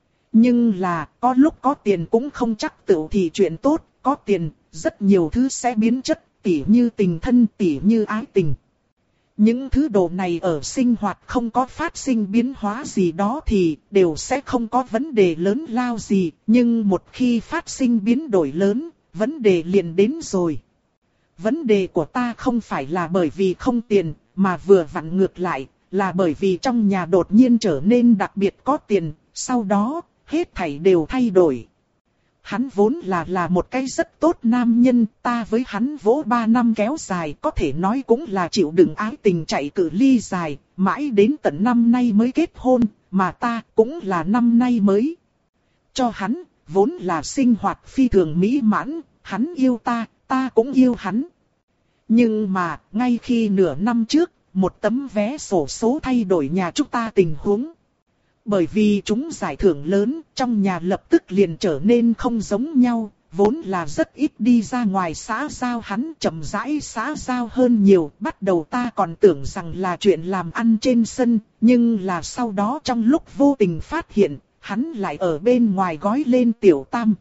Nhưng là, có lúc có tiền cũng không chắc tựu thì chuyện tốt, có tiền, rất nhiều thứ sẽ biến chất, tỉ như tình thân, tỉ như ái tình. Những thứ đồ này ở sinh hoạt không có phát sinh biến hóa gì đó thì đều sẽ không có vấn đề lớn lao gì, nhưng một khi phát sinh biến đổi lớn, vấn đề liền đến rồi. Vấn đề của ta không phải là bởi vì không tiền, mà vừa vặn ngược lại, là bởi vì trong nhà đột nhiên trở nên đặc biệt có tiền, sau đó, hết thảy đều thay đổi. Hắn vốn là là một cái rất tốt nam nhân, ta với hắn vỗ ba năm kéo dài, có thể nói cũng là chịu đựng ái tình chạy cự ly dài, mãi đến tận năm nay mới kết hôn, mà ta cũng là năm nay mới. Cho hắn, vốn là sinh hoạt phi thường mỹ mãn, hắn yêu ta, ta cũng yêu hắn. Nhưng mà, ngay khi nửa năm trước, một tấm vé sổ số thay đổi nhà chúng ta tình huống. Bởi vì chúng giải thưởng lớn, trong nhà lập tức liền trở nên không giống nhau, vốn là rất ít đi ra ngoài xã giao, hắn chậm rãi xã giao hơn nhiều. Bắt đầu ta còn tưởng rằng là chuyện làm ăn trên sân, nhưng là sau đó trong lúc vô tình phát hiện, hắn lại ở bên ngoài gói lên tiểu tam.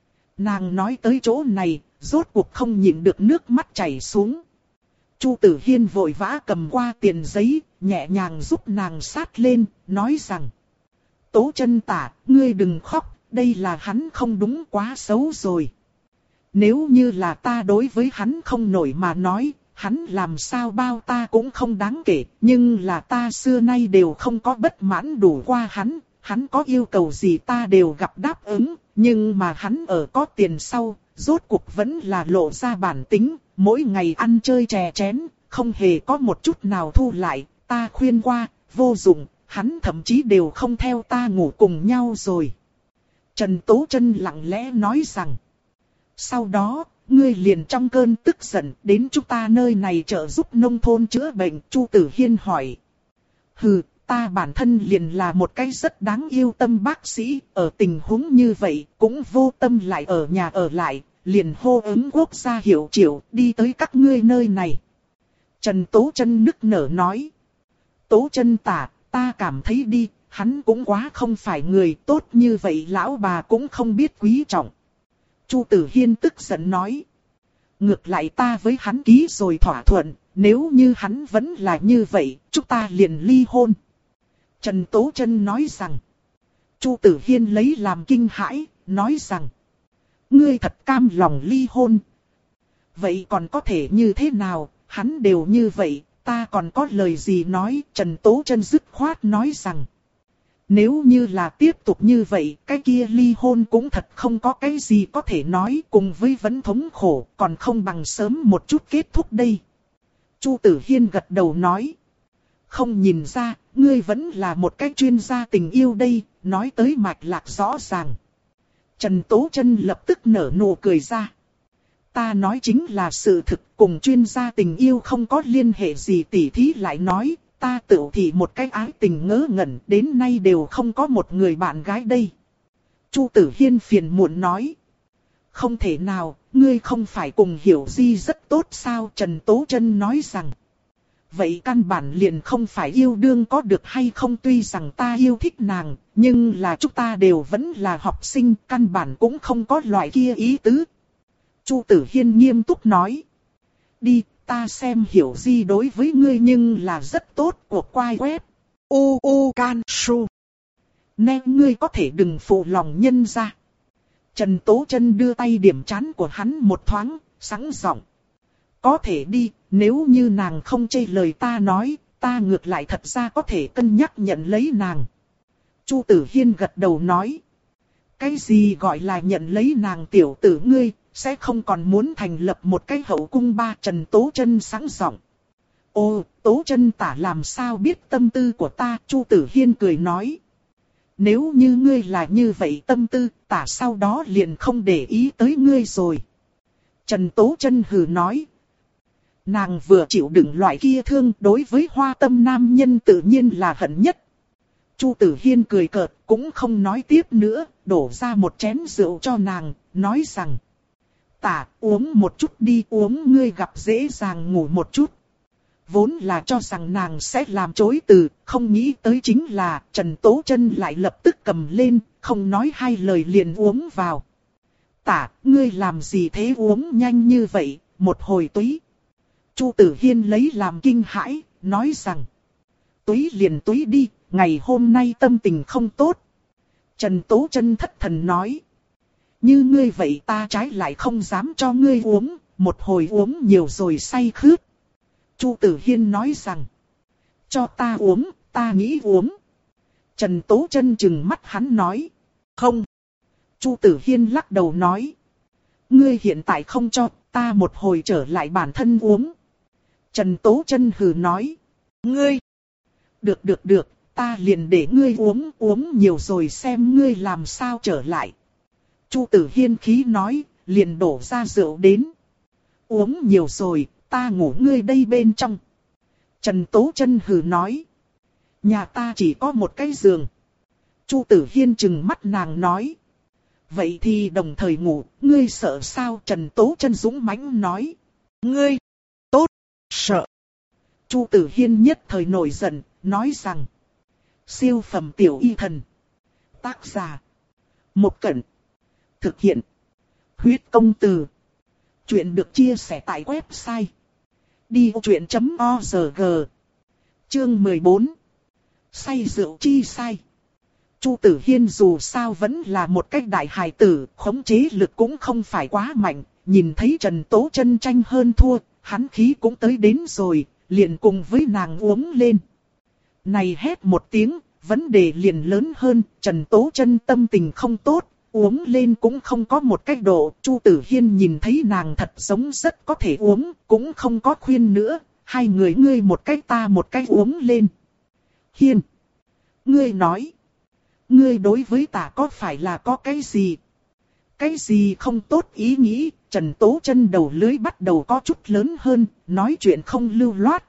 Nàng nói tới chỗ này, rốt cuộc không nhịn được nước mắt chảy xuống. Chu Tử Hiên vội vã cầm qua tiền giấy, nhẹ nhàng giúp nàng sát lên, nói rằng, Tố Trân tả, ngươi đừng khóc, đây là hắn không đúng, quá xấu rồi. Nếu như là ta đối với hắn không nổi mà nói, hắn làm sao bao ta cũng không đáng kể, nhưng là ta xưa nay đều không có bất mãn đủ qua hắn, hắn có yêu cầu gì ta đều gặp đáp ứng, nhưng mà hắn ở có tiền sau, rốt cuộc vẫn là lộ ra bản tính, mỗi ngày ăn chơi chè chén, không hề có một chút nào thu lại, ta khuyên qua, vô dụng. Hắn thậm chí đều không theo ta ngủ cùng nhau rồi. Trần Tố Trân lặng lẽ nói rằng, sau đó, ngươi liền trong cơn tức giận đến chúng ta nơi này trợ giúp nông thôn chữa bệnh. Chu Tử Hiên hỏi, hừ, ta bản thân liền là một cái rất đáng yêu tâm bác sĩ, ở tình huống như vậy cũng vô tâm lại ở nhà ở lại, liền hô ứng quốc gia hiệu triệu đi tới các ngươi nơi này. Trần Tố Trân nức nở nói, Tố Trân tả, ta cảm thấy đi, hắn cũng quá không phải người tốt như vậy, lão bà cũng không biết quý trọng. Chu Tử Hiên tức giận nói, ngược lại ta với hắn ký rồi thỏa thuận, nếu như hắn vẫn là như vậy, chúng ta liền ly hôn. Trần Tố Trân nói rằng, Chu Tử Hiên lấy làm kinh hãi, nói rằng, ngươi thật cam lòng ly hôn. Vậy còn có thể như thế nào, hắn đều như vậy. Ta còn có lời gì nói, Trần Tố Trân dứt khoát nói rằng, nếu như là tiếp tục như vậy, cái kia ly hôn cũng thật không có cái gì có thể nói, cùng với vấn thống khổ, còn không bằng sớm một chút kết thúc đây. Chu Tử Hiên gật đầu nói, không nhìn ra, ngươi vẫn là một cái chuyên gia tình yêu đây, nói tới mạch lạc rõ ràng. Trần Tố Trân lập tức nở nụ cười ra. Ta nói chính là sự thực, cùng chuyên gia tình yêu không có liên hệ gì. Tỷ thí lại nói, ta tự thì một cái ái tình ngớ ngẩn, đến nay đều không có một người bạn gái đây. Chu Tử Hiên phiền muộn nói, không thể nào, ngươi không phải cùng Hiểu Di rất tốt sao? Trần Tố Trân nói rằng, vậy căn bản liền không phải yêu đương có được hay không, tuy rằng ta yêu thích nàng, nhưng là chúng ta đều vẫn là học sinh, căn bản cũng không có loại kia ý tứ. Chu Tử Hiên nghiêm túc nói, đi, ta xem Hiểu Di đối với ngươi nhưng là rất tốt. Cuộc quay web u u can su nên ngươi có thể đừng phụ lòng nhân ra. Trần Tố Trân đưa tay điểm trán của hắn một thoáng, sẵn giọng, có thể đi, nếu như nàng không chê lời ta nói, ta ngược lại thật ra có thể cân nhắc nhận lấy nàng. Chu Tử Hiên gật đầu nói, cái gì gọi là nhận lấy nàng, tiểu tử ngươi sẽ không còn muốn thành lập một cái hậu cung ba? Trần Tố Trân sẵn giọng. Ô, Tố Trân tả làm sao biết tâm tư của ta? Chu Tử Hiên cười nói, nếu như ngươi là như vậy tâm tư, tả sau đó liền không để ý tới ngươi rồi. Trần Tố Trân hừ nói, nàng vừa chịu đựng loại kia thương, đối với Hoa Tâm nam nhân tự nhiên là hận nhất. Chu Tử Hiên cười cợt, cũng không nói tiếp nữa, đổ ra một chén rượu cho nàng, nói rằng: Tả, uống một chút đi, uống ngươi gặp dễ dàng ngủ một chút. Vốn là cho rằng nàng sẽ làm chối từ, không nghĩ tới chính là Trần Tố Chân lại lập tức cầm lên, không nói hai lời liền uống vào. Tả, ngươi làm gì thế, uống nhanh như vậy, một hồi túy. Chu Tử Hiên lấy làm kinh hãi, nói rằng: Túy liền túy đi, ngày hôm nay tâm tình không tốt. Trần Tố Chân thất thần nói: Như ngươi vậy ta trái lại không dám cho ngươi uống, một hồi uống nhiều rồi say khướt. Chu Tử Hiên nói rằng: Cho ta uống, ta nghĩ uống. Trần Tố Chân trừng mắt hắn nói: Không. Chu Tử Hiên lắc đầu nói: Ngươi hiện tại không cho, ta một hồi trở lại bản thân uống. Trần Tố Chân hừ nói: Ngươi. Được được được, ta liền để ngươi uống, uống nhiều rồi xem ngươi làm sao trở lại. Chu Tử Hiên khí nói, liền đổ ra rượu đến. Uống nhiều rồi, ta ngủ ngươi đây bên trong. Trần Tố Chân hừ nói: Nhà ta chỉ có một cái giường. Chu Tử Hiên trừng mắt nàng nói: Vậy thì đồng thời ngủ, ngươi sợ sao? Trần Tố Chân dũng mãnh nói: Ngươi, tốt, sợ. Chu Tử Hiên nhất thời nổi giận, nói rằng: Siêu phẩm tiểu y thần. Tác giả: Một Cẩn. Thực hiện: Huyết Công Từ. Chuyện được chia sẻ tại website đi ô truyện chấm org. Chương mười bốn. Say rượu chi sai. Chu Tử Hiên dù sao vẫn là một cách đại hài tử, khống chế lực cũng không phải quá mạnh, nhìn thấy Trần Tố Chân tranh hơn thua, hắn khí cũng tới đến rồi, liền cùng với nàng uống lên. Này hét một tiếng, vấn đề liền lớn hơn, Trần Tố Chân tâm tình không tốt, uống lên cũng không có một cách độ. Chu Tử Hiên nhìn thấy nàng thật giống rất có thể uống, cũng không có khuyên nữa, hai người ngươi một cách ta một cách uống lên. Hiên, ngươi nói, ngươi đối với ta có phải là có cái gì? Cái gì không tốt ý nghĩ? Trần Tố Chân đầu lưỡi bắt đầu có chút lớn hơn, nói chuyện không lưu loát.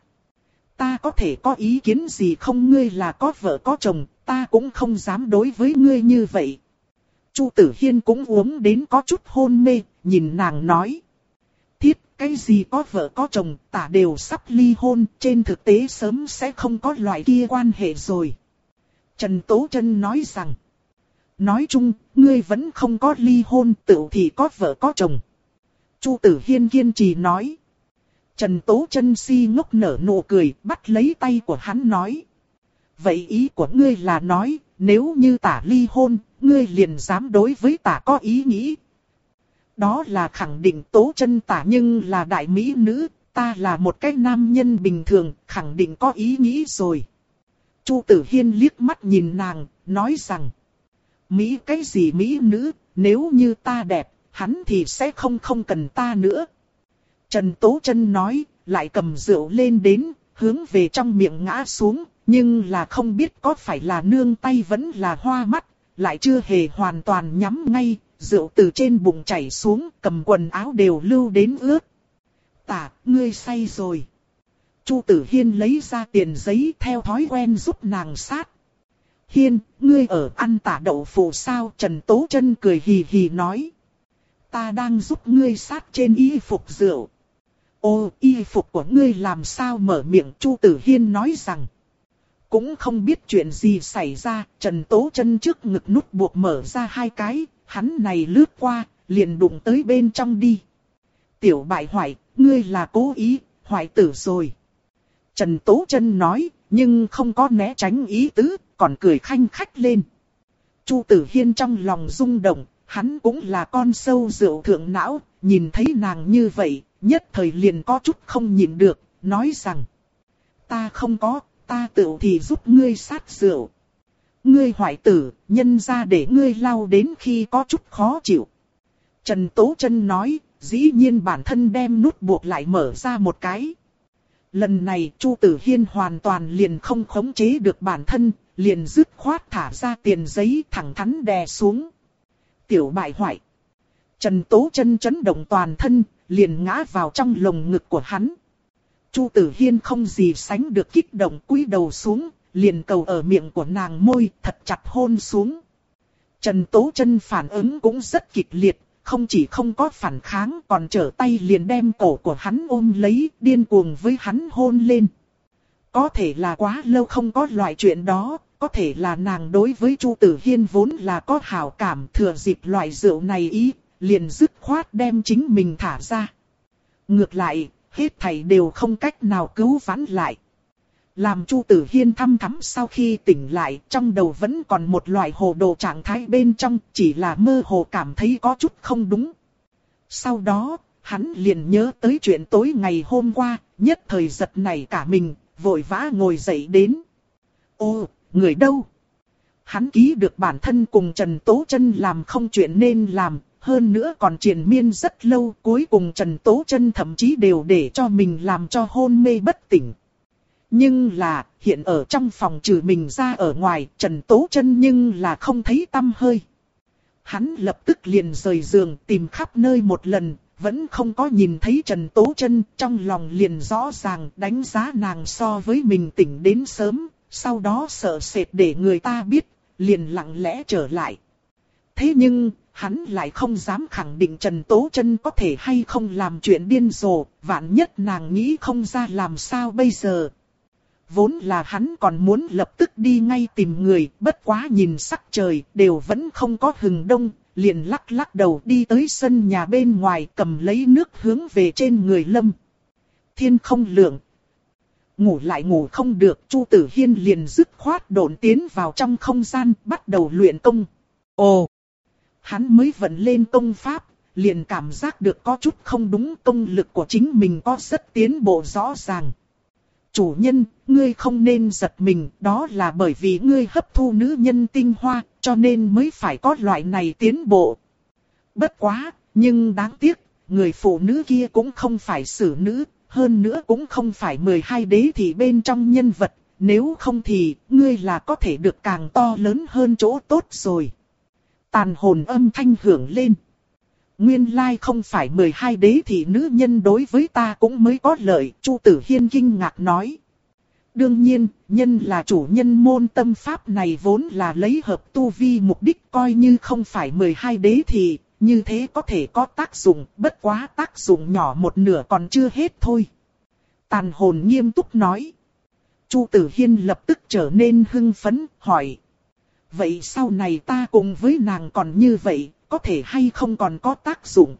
Ta có thể có ý kiến gì không? Ngươi là có vợ có chồng, ta cũng không dám đối với ngươi như vậy. Chu Tử Hiên cũng uống đến có chút hôn mê, nhìn nàng nói: Thiết, cái gì có vợ có chồng, ta đều sắp ly hôn, trên thực tế sớm sẽ không có loại kia quan hệ rồi. Trần Tố Chân nói rằng: Nói chung, ngươi vẫn không có ly hôn, tự thì có vợ có chồng. Chu Tử Hiên kiên trì nói. Trần Tố Chân si ngốc nở nụ cười, bắt lấy tay của hắn nói: Vậy ý của ngươi là nói, nếu như ta ly hôn, ngươi liền dám đối với ta có ý nghĩ? Đó là khẳng định. Tố Chân ta nhưng là đại mỹ nữ, ta là một cái nam nhân bình thường, khẳng định có ý nghĩ rồi. Chu Tử Hiên liếc mắt nhìn nàng, nói rằng: Mỹ cái gì mỹ nữ, nếu như ta đẹp, hắn thì sẽ không không cần ta nữa. Trần Tố Chân nói, lại cầm rượu lên đến, hướng về trong miệng ngã xuống, nhưng là không biết có phải là nương tay vẫn là hoa mắt, lại chưa hề hoàn toàn nhắm ngay, rượu từ trên bụng chảy xuống, cầm quần áo đều lưu đến ướt. Tả, ngươi say rồi. Chu Tử Hiên lấy ra tiền giấy theo thói quen giúp nàng sát. Hiên, ngươi ở ăn tả đậu phụ sao? Trần Tố Chân cười hì hì nói. Ta đang giúp ngươi sát trên y phục rượu. Ô, y phục của ngươi làm sao? Mở miệng Chu Tử Hiên nói rằng. Cũng không biết chuyện gì xảy ra, Trần Tố Chân trước ngực nút buộc mở ra hai cái, hắn này lướt qua, liền đụng tới bên trong đi. Tiểu bại hoại, ngươi là cố ý, hoại tử rồi. Trần Tố Chân nói, nhưng không có né tránh ý tứ, còn cười khanh khách lên. Chu Tử Hiên trong lòng rung động, hắn cũng là con sâu rượu thượng não, nhìn thấy nàng như vậy, nhất thời liền có chút không nhịn được, nói rằng. Ta không có, ta tự thì giúp ngươi sát rượu. Ngươi hoại tử, nhân ra để ngươi lau đến khi có chút khó chịu. Trần Tố Chân nói, dĩ nhiên bản thân đem nút buộc lại mở ra một cái. Lần này Chu Tử Hiên hoàn toàn liền không khống chế được bản thân, liền dứt khoát thả ra tiền giấy thẳng thắn đè xuống. Tiểu bại hoại. Trần Tố Chân chấn động toàn thân, liền ngã vào trong lồng ngực của hắn. Chu Tử Hiên không gì sánh được kích động, cúi đầu xuống, liền cầu ở miệng của nàng môi, thật chặt hôn xuống. Trần Tố Chân phản ứng cũng rất kịch liệt, không chỉ không có phản kháng còn trở tay liền đem cổ của hắn ôm lấy, điên cuồng với hắn hôn lên. Có thể là quá lâu không có loại chuyện đó, có thể là nàng đối với Chu Tử Hiên vốn là có hảo cảm, thừa dịp loại rượu này ý, liền dứt khoát đem chính mình thả ra. Ngược lại, hết thảy đều không cách nào cứu vãn lại. Làm Chu Tử Hiên thăm thắm sau khi tỉnh lại, trong đầu vẫn còn một loại hồ đồ trạng thái bên trong, chỉ là mơ hồ cảm thấy có chút không đúng. Sau đó, hắn liền nhớ tới chuyện tối ngày hôm qua, nhất thời giật nảy cả mình, vội vã ngồi dậy đến. Ô, người đâu? Hắn ký được bản thân cùng Trần Tố Chân làm không chuyện nên làm, hơn nữa còn triền miên rất lâu, cuối cùng Trần Tố Chân thậm chí đều để cho mình làm cho hôn mê bất tỉnh. Nhưng là, hiện ở trong phòng trừ mình ra ở ngoài, Trần Tố Chân nhưng là không thấy tăm hơi. Hắn lập tức liền rời giường tìm khắp nơi một lần, vẫn không có nhìn thấy Trần Tố Chân, trong lòng liền rõ ràng đánh giá nàng so với mình tỉnh đến sớm, sau đó sợ sệt để người ta biết, liền lặng lẽ trở lại. Thế nhưng, hắn lại không dám khẳng định Trần Tố Chân có thể hay không làm chuyện điên rồ, vạn nhất nàng nghĩ không ra làm sao bây giờ. Vốn là hắn còn muốn lập tức đi ngay tìm người, bất quá nhìn sắc trời, đều vẫn không có hừng đông, liền lắc lắc đầu đi tới sân nhà bên ngoài cầm lấy nước hướng về trên người lâm. Thiên không lượng. Ngủ lại ngủ không được, Chu Tử Hiên liền dứt khoát độn tiến vào trong không gian, bắt đầu luyện công. Ồ! Hắn mới vận lên công pháp, liền cảm giác được có chút không đúng, công lực của chính mình có rất tiến bộ rõ ràng. Chủ nhân, ngươi không nên giật mình, đó là bởi vì ngươi hấp thu nữ nhân tinh hoa, cho nên mới phải có loại này tiến bộ. Bất quá, nhưng đáng tiếc, người phụ nữ kia cũng không phải xử nữ, hơn nữa cũng không phải mười hai đế thị bên trong nhân vật, nếu không thì, ngươi là có thể được càng to lớn hơn chỗ tốt rồi. Tàn hồn âm thanh hưởng lên. Nguyên lai không phải mười hai đế thị nữ nhân đối với ta cũng mới có lợi, Chu Tử Hiên kinh ngạc nói. Đương nhiên, nhân là chủ nhân môn tâm pháp này vốn là lấy hợp tu vi mục đích, coi như không phải mười hai đế thị, như thế có thể có tác dụng, bất quá tác dụng nhỏ một nửa còn chưa hết thôi. Tàn hồn nghiêm túc nói. Chu Tử Hiên lập tức trở nên hưng phấn, hỏi. Vậy sau này ta cùng với nàng còn như vậy, có thể hay không còn có tác dụng?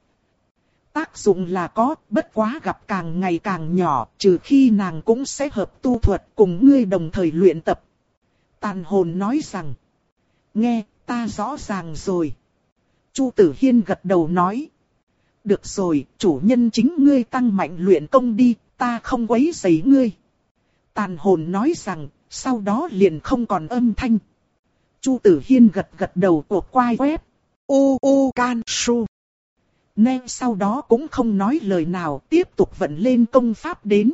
Tác dụng là có, bất quá gặp càng ngày càng nhỏ, trừ khi nàng cũng sẽ hợp tu thuật cùng ngươi đồng thời luyện tập. Tàn hồn nói rằng, nghe, ta rõ ràng rồi. Chu Tử Hiên gật đầu nói, được rồi, chủ nhân chính ngươi tăng mạnh luyện công đi, ta không quấy rầy ngươi. Tàn hồn nói rằng, sau đó liền không còn âm thanh. Chu Tử Hiên gật gật đầu của quai quét. U U Can Su. Nên sau đó cũng không nói lời nào, tiếp tục vận lên công pháp đến.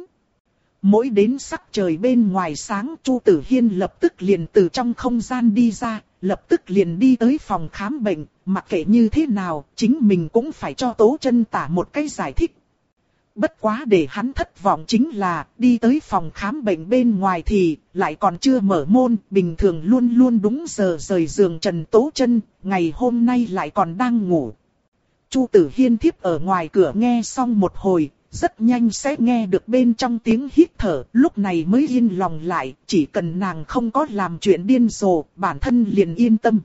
Mỗi đến sắc trời bên ngoài sáng, Chu Tử Hiên lập tức liền từ trong không gian đi ra, lập tức liền đi tới phòng khám bệnh, mặc kệ như thế nào, chính mình cũng phải cho Tố Chân tả một cái giải thích. Bất quá để hắn thất vọng chính là, đi tới phòng khám bệnh bên ngoài thì, lại còn chưa mở môn, bình thường luôn luôn đúng giờ rời giường Trần Tố Chân, ngày hôm nay lại còn đang ngủ. Chu Tử Hiên thiếp ở ngoài cửa nghe xong một hồi, rất nhanh sẽ nghe được bên trong tiếng hít thở, lúc này mới yên lòng lại, chỉ cần nàng không có làm chuyện điên rồ, bản thân liền yên tâm.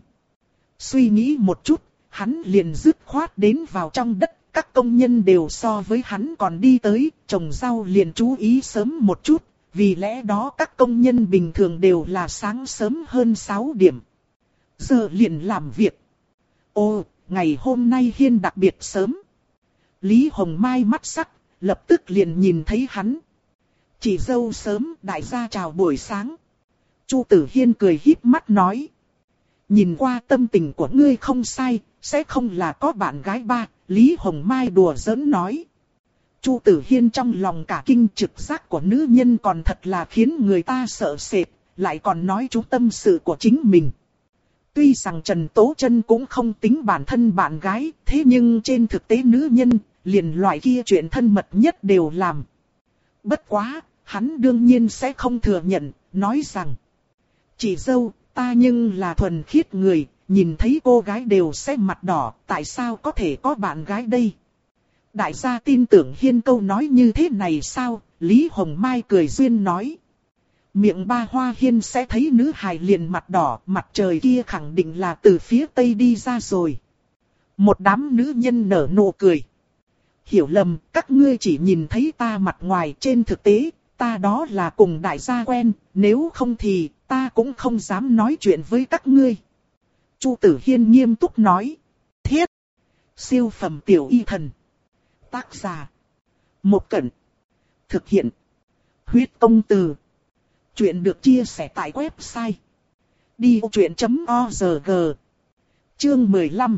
Suy nghĩ một chút, hắn liền dứt khoát đến vào trong đất. Các công nhân đều so với hắn còn đi tới, trồng rau liền chú ý sớm một chút, vì lẽ đó các công nhân bình thường đều là sáng sớm hơn sáu điểm. Giờ liền làm việc. Ô, ngày hôm nay Hiên đặc biệt sớm. Lý Hồng Mai mắt sắc, lập tức liền nhìn thấy hắn. Chị dâu sớm, đại gia chào buổi sáng. Chu Tử Hiên cười híp mắt nói. Nhìn qua tâm tình của ngươi không sai, sẽ không là có bạn gái ba. Lý Hồng Mai đùa giỡn nói. Chu Tử Hiên trong lòng cả kinh, trực giác của nữ nhân còn thật là khiến người ta sợ sệt, lại còn nói chú tâm sự của chính mình. Tuy rằng Trần Tố Chân cũng không tính bản thân bạn gái, thế nhưng trên thực tế nữ nhân, liền loại kia chuyện thân mật nhất đều làm. Bất quá, hắn đương nhiên sẽ không thừa nhận, nói rằng. Chị dâu, ta nhưng là thuần khiết người, nhìn thấy cô gái đều sẽ mặt đỏ, tại sao có thể có bạn gái đây? Đại gia tin tưởng Hiên câu nói như thế này sao? Lý Hồng Mai cười duyên nói. Miệng ba hoa Hiên sẽ thấy nữ hài liền mặt đỏ, mặt trời kia khẳng định là từ phía tây đi ra rồi. Một đám nữ nhân nở nụ cười. Hiểu lầm, các ngươi chỉ nhìn thấy ta mặt ngoài, trên thực tế, ta đó là cùng đại gia quen, nếu không thì ta cũng không dám nói chuyện với các ngươi. Chu Tử Hiên nghiêm túc nói. Thiết. Siêu phẩm tiểu y thần. Tác giả. Một Cẩn. Thực hiện. Huyết Công Từ. Chuyện được chia sẻ tại website. đi ô chuyện chấm org. Chương mười lăm.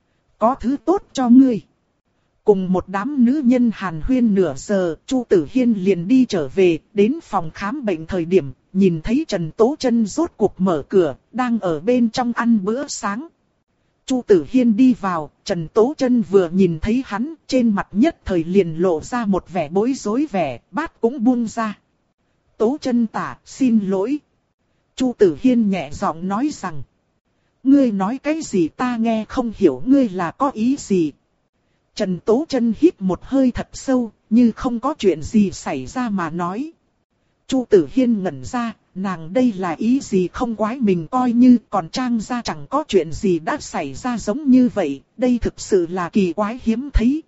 Có thứ tốt cho ngươi. Cùng một đám nữ nhân hàn huyên nửa giờ, Chu Tử Hiên liền đi trở về, đến phòng khám bệnh thời điểm, nhìn thấy Trần Tố Chân rốt cuộc mở cửa, đang ở bên trong ăn bữa sáng. Chu Tử Hiên đi vào, Trần Tố Chân vừa nhìn thấy hắn, trên mặt nhất thời liền lộ ra một vẻ bối rối vẻ, bát cũng buông ra. Tố Chân tả, xin lỗi. Chu Tử Hiên nhẹ giọng nói rằng. Ngươi nói cái gì ta nghe không hiểu, ngươi là có ý gì? Trần Tố Chân hít một hơi thật sâu, như không có chuyện gì xảy ra mà nói. Chu Tử Hiên ngẩn ra, nàng đây là ý gì không quái mình coi như còn trang ra chẳng có chuyện gì đã xảy ra giống như vậy, đây thực sự là kỳ quái hiếm thấy.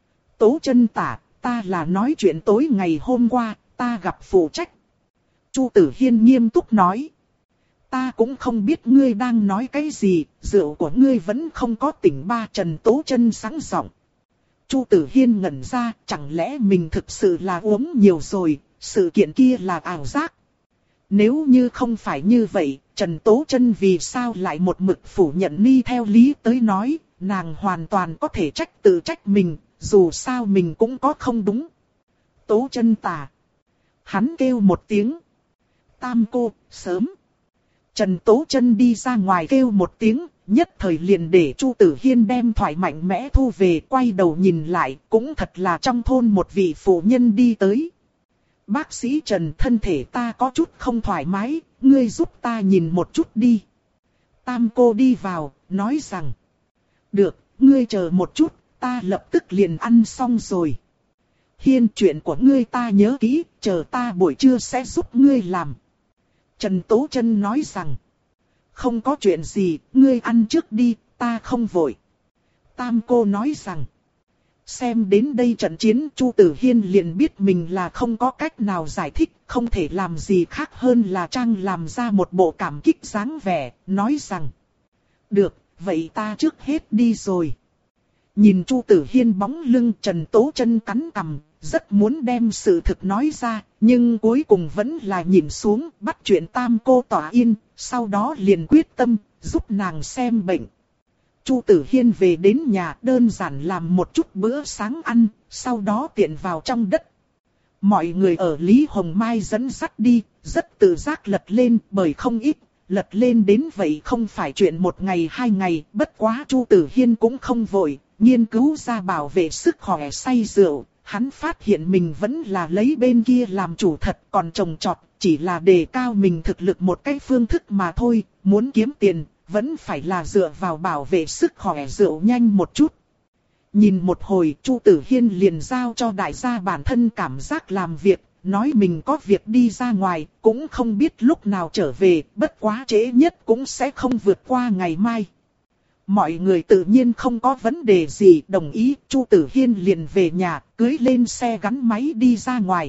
Tố Chân tả, ta là nói chuyện tối ngày hôm qua, ta gặp phụ trách. Chu Tử Hiên nghiêm túc nói. Ta cũng không biết ngươi đang nói cái gì, rượu của ngươi vẫn không có tỉnh ba. Trần Tố Chân sáng giọng. Chu Tử Hiên ngẩn ra, chẳng lẽ mình thực sự là uống nhiều rồi, sự kiện kia là ảo giác. Nếu như không phải như vậy, Trần Tố Chân vì sao lại một mực phủ nhận ni theo lý tới nói, nàng hoàn toàn có thể trách tự trách mình, dù sao mình cũng có không đúng. Tố Chân tà. Hắn kêu một tiếng. Tam cô, sớm. Trần Tố Chân đi ra ngoài kêu một tiếng, nhất thời liền để Chu Tử Hiên đem thoại mạnh mẽ thu về, quay đầu nhìn lại, cũng thật là trong thôn một vị phụ nhân đi tới. Bác sĩ Trần, thân thể ta có chút không thoải mái, ngươi giúp ta nhìn một chút đi. Tam cô đi vào, nói rằng. Được, ngươi chờ một chút, ta lập tức liền ăn xong rồi. Hiên, chuyện của ngươi ta nhớ kỹ, chờ ta buổi trưa sẽ giúp ngươi làm. Trần Tố Chân nói rằng. Không có chuyện gì, ngươi ăn trước đi, ta không vội. Tam cô nói rằng. Xem đến đây trận chiến, Chu Tử Hiên liền biết mình là không có cách nào giải thích, không thể làm gì khác hơn là trang làm ra một bộ cảm kích dáng vẻ, nói rằng. Được, vậy ta trước hết đi rồi. Nhìn Chu Tử Hiên bóng lưng, Trần Tố Chân cắn cằm, rất muốn đem sự thực nói ra, nhưng cuối cùng vẫn là nhìn xuống, bắt chuyện tam cô tỏa yên, sau đó liền quyết tâm, giúp nàng xem bệnh. Chu Tử Hiên về đến nhà đơn giản làm một chút bữa sáng ăn, sau đó tiện vào trong đất. Mọi người ở Lý Hồng Mai dẫn dắt đi, rất tự giác lật lên bởi không ít, lật lên đến vậy không phải chuyện một ngày hai ngày, bất quá Chu Tử Hiên cũng không vội, nghiên cứu ra bảo vệ sức khỏe say rượu. Hắn phát hiện mình vẫn là lấy bên kia làm chủ thật, còn trồng trọt, chỉ là đề cao mình thực lực một cái phương thức mà thôi, muốn kiếm tiền, vẫn phải là dựa vào bảo vệ sức khỏe rượu nhanh một chút. Nhìn một hồi, Chu Tử Hiên liền giao cho đại gia bản thân cảm giác làm việc, nói mình có việc đi ra ngoài, cũng không biết lúc nào trở về, bất quá trễ nhất cũng sẽ không vượt qua ngày mai. Mọi người tự nhiên không có vấn đề gì, đồng ý, Chu Tử Hiên liền về nhà, cưỡi lên xe gắn máy đi ra ngoài.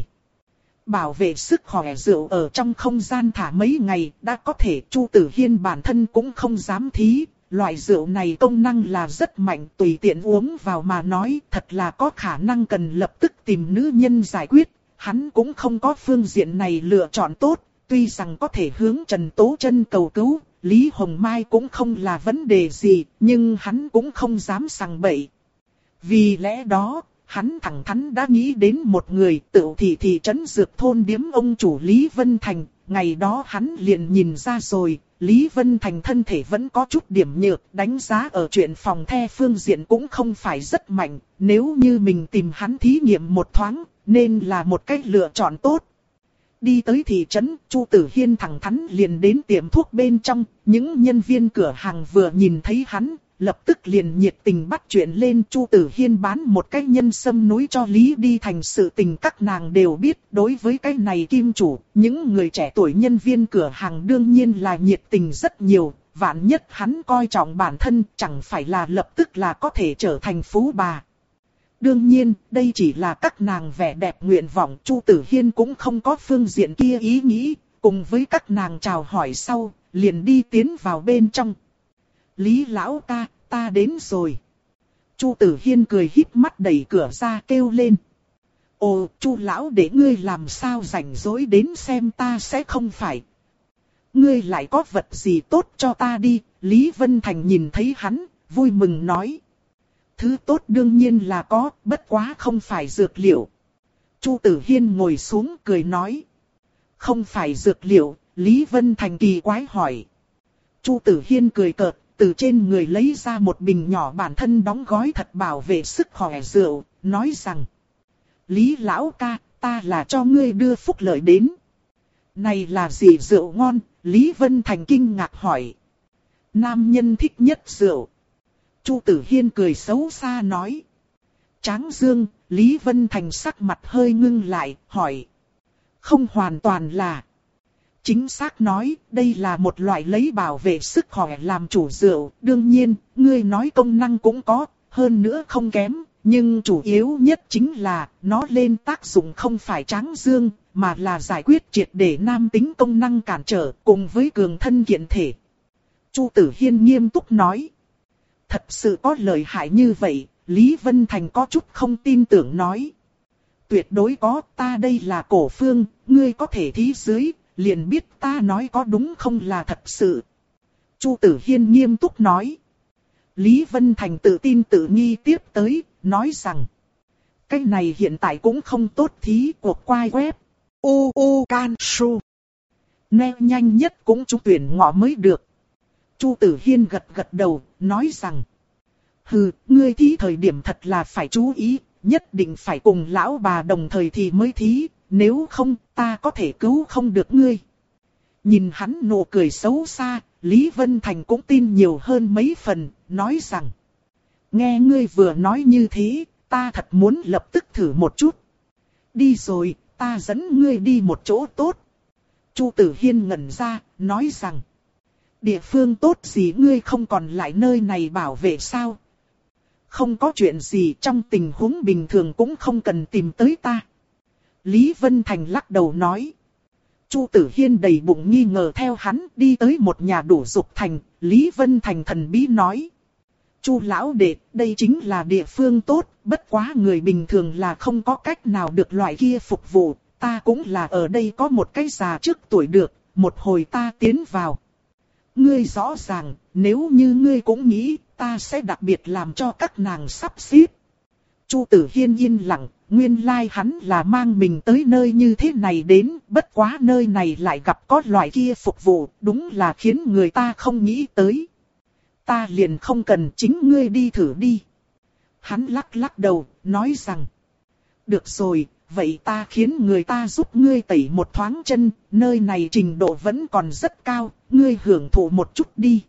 Bảo vệ sức khỏe rượu ở trong không gian thả mấy ngày, đã có thể Chu Tử Hiên bản thân cũng không dám thí. Loại rượu này công năng là rất mạnh, tùy tiện uống vào mà nói, thật là có khả năng cần lập tức tìm nữ nhân giải quyết. Hắn cũng không có phương diện này lựa chọn tốt, tuy rằng có thể hướng Trần Tố Chân cầu cứu. Lý Hồng Mai cũng không là vấn đề gì, nhưng hắn cũng không dám sằng bậy. Vì lẽ đó, hắn thẳng thắn đã nghĩ đến một người, Tựu Thị thị trấn Dược thôn điếm ông chủ Lý Vân Thành. Ngày đó hắn liền nhìn ra rồi, Lý Vân Thành thân thể vẫn có chút điểm nhược, đánh giá ở chuyện phòng the phương diện cũng không phải rất mạnh. Nếu như mình tìm hắn thí nghiệm một thoáng, nên là một cách lựa chọn tốt. Đi tới thị trấn, Chu Tử Hiên thẳng thắn liền đến tiệm thuốc bên trong, những nhân viên cửa hàng vừa nhìn thấy hắn, lập tức liền nhiệt tình bắt chuyện lên. Chu Tử Hiên bán một cái nhân sâm núi cho Lý Đi Thành, sự tình các nàng đều biết. Đối với cái này kim chủ, những người trẻ tuổi nhân viên cửa hàng đương nhiên là nhiệt tình rất nhiều. Vạn nhất hắn coi trọng bản thân, chẳng phải là lập tức là có thể trở thành phú bà. Đương nhiên, đây chỉ là các nàng vẻ đẹp nguyện vọng. Chu Tử Hiên cũng không có phương diện kia ý nghĩ. Cùng với các nàng chào hỏi sau, liền đi tiến vào bên trong. Lý lão ca, ta đến rồi. Chu Tử Hiên cười híp mắt đẩy cửa ra kêu lên. Ồ, Chu lão để ngươi làm sao rảnh rỗi đến xem ta sẽ không phải. Ngươi lại có vật gì tốt cho ta đi. Lý Vân Thành nhìn thấy hắn, vui mừng nói. Thứ tốt đương nhiên là có, bất quá không phải dược liệu. Chu Tử Hiên ngồi xuống cười nói. Không phải dược liệu, Lý Vân Thành kỳ quái hỏi. Chu Tử Hiên cười cợt, từ trên người lấy ra một bình nhỏ bản thân đóng gói thật bảo vệ sức khỏe rượu, nói rằng. Lý lão ca, ta là cho ngươi đưa phúc lợi đến. Này là gì rượu ngon? Lý Vân Thành kinh ngạc hỏi. Nam nhân thích nhất rượu. Chu Tử Hiên cười xấu xa nói. Tráng Dương, Lý Vân Thành sắc mặt hơi ngưng lại, hỏi. Không hoàn toàn là. Chính xác nói, đây là một loại lấy bảo vệ sức khỏe làm chủ rượu. Đương nhiên, ngươi nói công năng cũng có, hơn nữa không kém. Nhưng chủ yếu nhất chính là, nó lên tác dụng không phải tráng dương, mà là giải quyết triệt để nam tính công năng cản trở cùng với cường thân kiện thể. Chu Tử Hiên nghiêm túc nói. Thật sự có lợi hại như vậy, Lý Vân Thành có chút không tin tưởng nói. Tuyệt đối có, ta đây là cổ phương, ngươi có thể thí dưới, liền biết ta nói có đúng không là thật sự. Chu Tử Hiên nghiêm túc nói. Lý Vân Thành tự tin tự nghi tiếp tới, nói rằng. Cái này hiện tại cũng không tốt thí, cuộc quay web. U U Can Su. Nè nhanh nhất cũng trúng tuyển ngọ mới được. Chu Tử Hiên gật gật đầu, nói rằng. Hừ, ngươi thí thời điểm thật là phải chú ý, nhất định phải cùng lão bà đồng thời thì mới thí, nếu không ta có thể cứu không được ngươi. Nhìn hắn nụ cười xấu xa, Lý Vân Thành cũng tin nhiều hơn mấy phần, nói rằng. Nghe ngươi vừa nói như thế, ta thật muốn lập tức thử một chút. Đi rồi, ta dẫn ngươi đi một chỗ tốt. Chu Tử Hiên ngẩn ra, nói rằng. Địa phương tốt gì ngươi không còn lại nơi này bảo vệ sao? Không có chuyện gì, trong tình huống bình thường cũng không cần tìm tới ta. Lý Vân Thành lắc đầu nói. Chu Tử Hiên đầy bụng nghi ngờ theo hắn đi tới một nhà đủ dục thành. Lý Vân Thành thần bí nói. Chu lão đệ, đây chính là địa phương tốt, bất quá người bình thường là không có cách nào được loại kia phục vụ. Ta cũng là ở đây có một cái già trước tuổi được, một hồi ta tiến vào. Ngươi rõ ràng, nếu như ngươi cũng nghĩ, ta sẽ đặc biệt làm cho các nàng sắp xếp. Chu Tử Hiên yên lặng, nguyên lai like hắn là mang mình tới nơi như thế này đến, bất quá nơi này lại gặp có loại kia phục vụ, đúng là khiến người ta không nghĩ tới. Ta liền không cần, chính ngươi đi thử đi. Hắn lắc lắc đầu, nói rằng. Được rồi, vậy ta khiến người ta giúp ngươi tẩy một thoáng chân, nơi này trình độ vẫn còn rất cao, ngươi hưởng thụ một chút đi.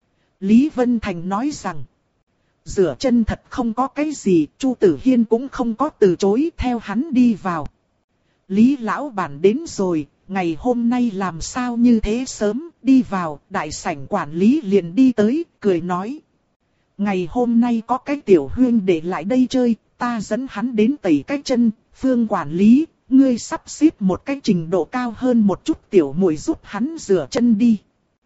Lý Vân Thành nói rằng. Rửa chân thật không có cái gì, Chu Tử Hiên cũng không có từ chối, theo hắn đi vào. Lý lão bản đến rồi, ngày hôm nay làm sao như thế sớm, đi vào, đại sảnh quản lý liền đi tới, cười nói. Ngày hôm nay có cái tiểu huyên để lại đây chơi, ta dẫn hắn đến tẩy cái chân, Phương quản lý, ngươi sắp xếp một cái trình độ cao hơn một chút tiểu muội giúp hắn rửa chân đi.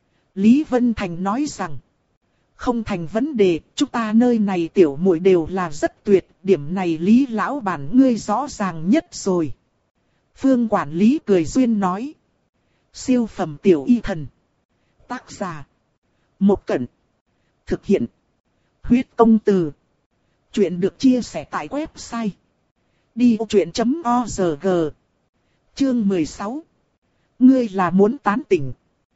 Lý Vân Thành nói rằng. Không thành vấn đề, chúng ta nơi này tiểu muội đều là rất tuyệt, điểm này Lý lão bản ngươi rõ ràng nhất rồi. Phương quản lý cười duyên nói. Siêu phẩm tiểu y thần. Tác giả. Một Cẩn. Thực hiện. Huyết công từ. Chuyện được chia sẻ tại website. đi truyện chấm org. Chương mười sáu. Ngươi là muốn tán tỉnh.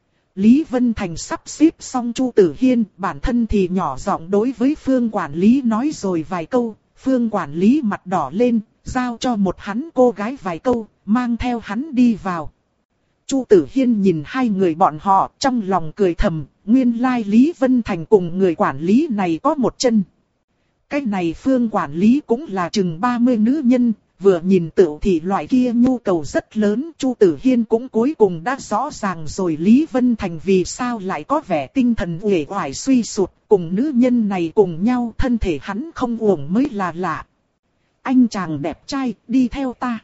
Lý Vân Thành sắp xếp xong Chu Tử Hiên, bản thân thì nhỏ giọng đối với Phương quản lý nói rồi vài câu, Phương quản lý mặt đỏ lên, giao cho một hắn cô gái vài câu, mang theo hắn đi vào. Chu Tử Hiên nhìn hai người bọn họ, trong lòng cười thầm, nguyên lai Lý Vân Thành cùng người quản lý này có một chân. Cái này Phương quản lý cũng là chừng ba mươi nữ nhân, vừa nhìn tựu thì loại kia nhu cầu rất lớn. Chu Tử Hiên cũng cuối cùng đã rõ ràng rồi Lý Vân Thành vì sao lại có vẻ tinh thần uể oải suy sụt, cùng nữ nhân này cùng nhau thân thể hắn không uổng mới là lạ. Anh chàng đẹp trai, đi theo ta.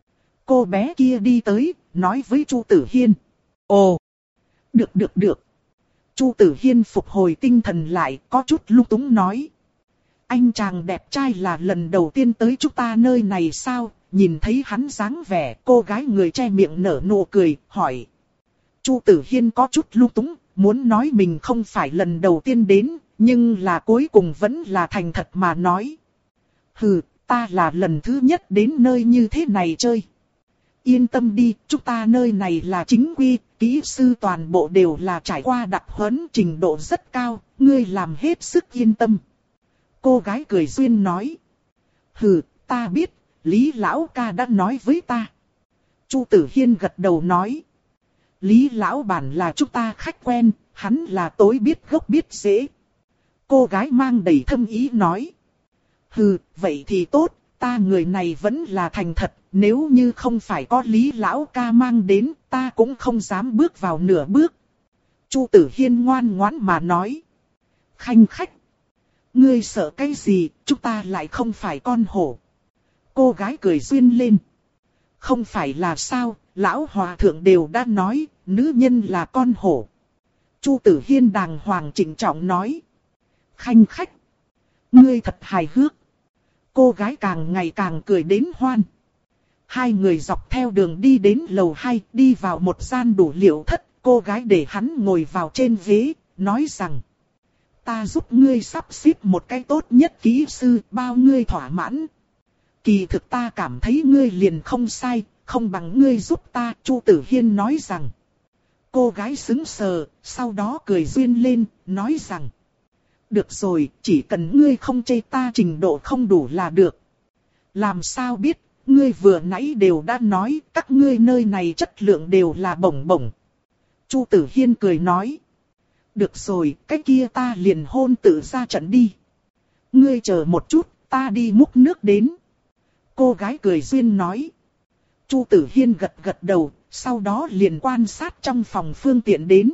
Cô bé kia đi tới, nói với Chu Tử Hiên. Ồ, được được được. Chu Tử Hiên phục hồi tinh thần lại, có chút lung túng nói. Anh chàng đẹp trai là lần đầu tiên tới chúng ta nơi này sao? Nhìn thấy hắn dáng vẻ, cô gái người che miệng nở nụ cười, hỏi. Chu Tử Hiên có chút lung túng, muốn nói mình không phải lần đầu tiên đến, nhưng là cuối cùng vẫn là thành thật mà nói. Hừ, ta là lần thứ nhất đến nơi như thế này chơi. Yên tâm đi, chúng ta nơi này là chính quy, kỹ sư toàn bộ đều là trải qua đặc huấn trình độ rất cao, ngươi làm hết sức yên tâm. Cô gái cười duyên nói. Hừ, ta biết, Lý Lão ca đã nói với ta. Chu Tử Hiên gật đầu nói. Lý Lão bản là chúng ta khách quen, hắn là tối biết gốc biết rễ. Cô gái mang đầy thâm ý nói. Hừ, vậy thì tốt, ta người này vẫn là thành thật, nếu như không phải có Lý Lão ca mang đến, ta cũng không dám bước vào nửa bước. Chu Tử Hiên ngoan ngoãn mà nói. Khanh khách. Ngươi sợ cái gì, chúng ta lại không phải con hổ. Cô gái cười duyên lên. Không phải là sao, lão hòa thượng đều đã nói, nữ nhân là con hổ. Chu Tử Hiên đàng hoàng trịnh trọng nói. Khanh khách. Ngươi thật hài hước. Cô gái càng ngày càng cười đến hoan. Hai người dọc theo đường đi đến lầu hai, đi vào một gian đủ liệu thất. Cô gái để hắn ngồi vào trên ghế, nói rằng. Ta giúp ngươi sắp xếp một cái tốt nhất kỹ sư, bao ngươi thỏa mãn. Kỳ thực ta cảm thấy ngươi liền không sai, không bằng ngươi giúp ta, Chu Tử Hiên nói rằng. Cô gái sững sờ, sau đó cười duyên lên, nói rằng. Được rồi, chỉ cần ngươi không chê ta trình độ không đủ là được. Làm sao biết, ngươi vừa nãy đều đã nói, các ngươi nơi này chất lượng đều là bổng bổng. Chu Tử Hiên cười nói. Được rồi, cái kia ta liền hôn tự ra trận đi. Ngươi chờ một chút, ta đi múc nước đến. Cô gái cười duyên nói. Chu Tử Hiên gật gật đầu, sau đó liền quan sát trong phòng phương tiện đến.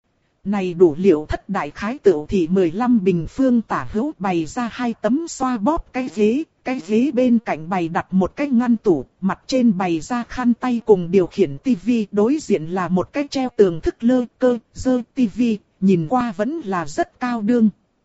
Này đủ liệu thất đại khái tựu thì mười lăm bình phương tả hữu bày ra hai tấm xoa bóp cái ghế. Cái ghế bên cạnh bày đặt một cái ngăn tủ, mặt trên bày ra khăn tay cùng điều khiển tivi. Đối diện là một cái treo tường thức lơ cơ, dơ tivi, nhìn qua vẫn là rất cao đương.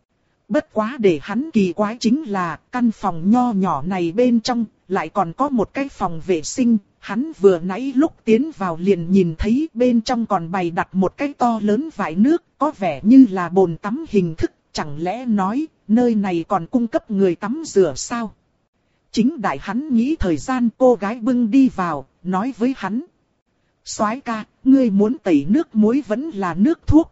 Bất quá để hắn kỳ quái chính là căn phòng nho nhỏ này bên trong, lại còn có một cái phòng vệ sinh. Hắn vừa nãy lúc tiến vào liền nhìn thấy bên trong còn bày đặt một cái to lớn vải nước, có vẻ như là bồn tắm hình thức, chẳng lẽ nói, nơi này còn cung cấp người tắm rửa sao? Chính đại hắn nghĩ thời gian cô gái bưng đi vào, nói với hắn. Soái ca, ngươi muốn tẩy nước muối vẫn là nước thuốc?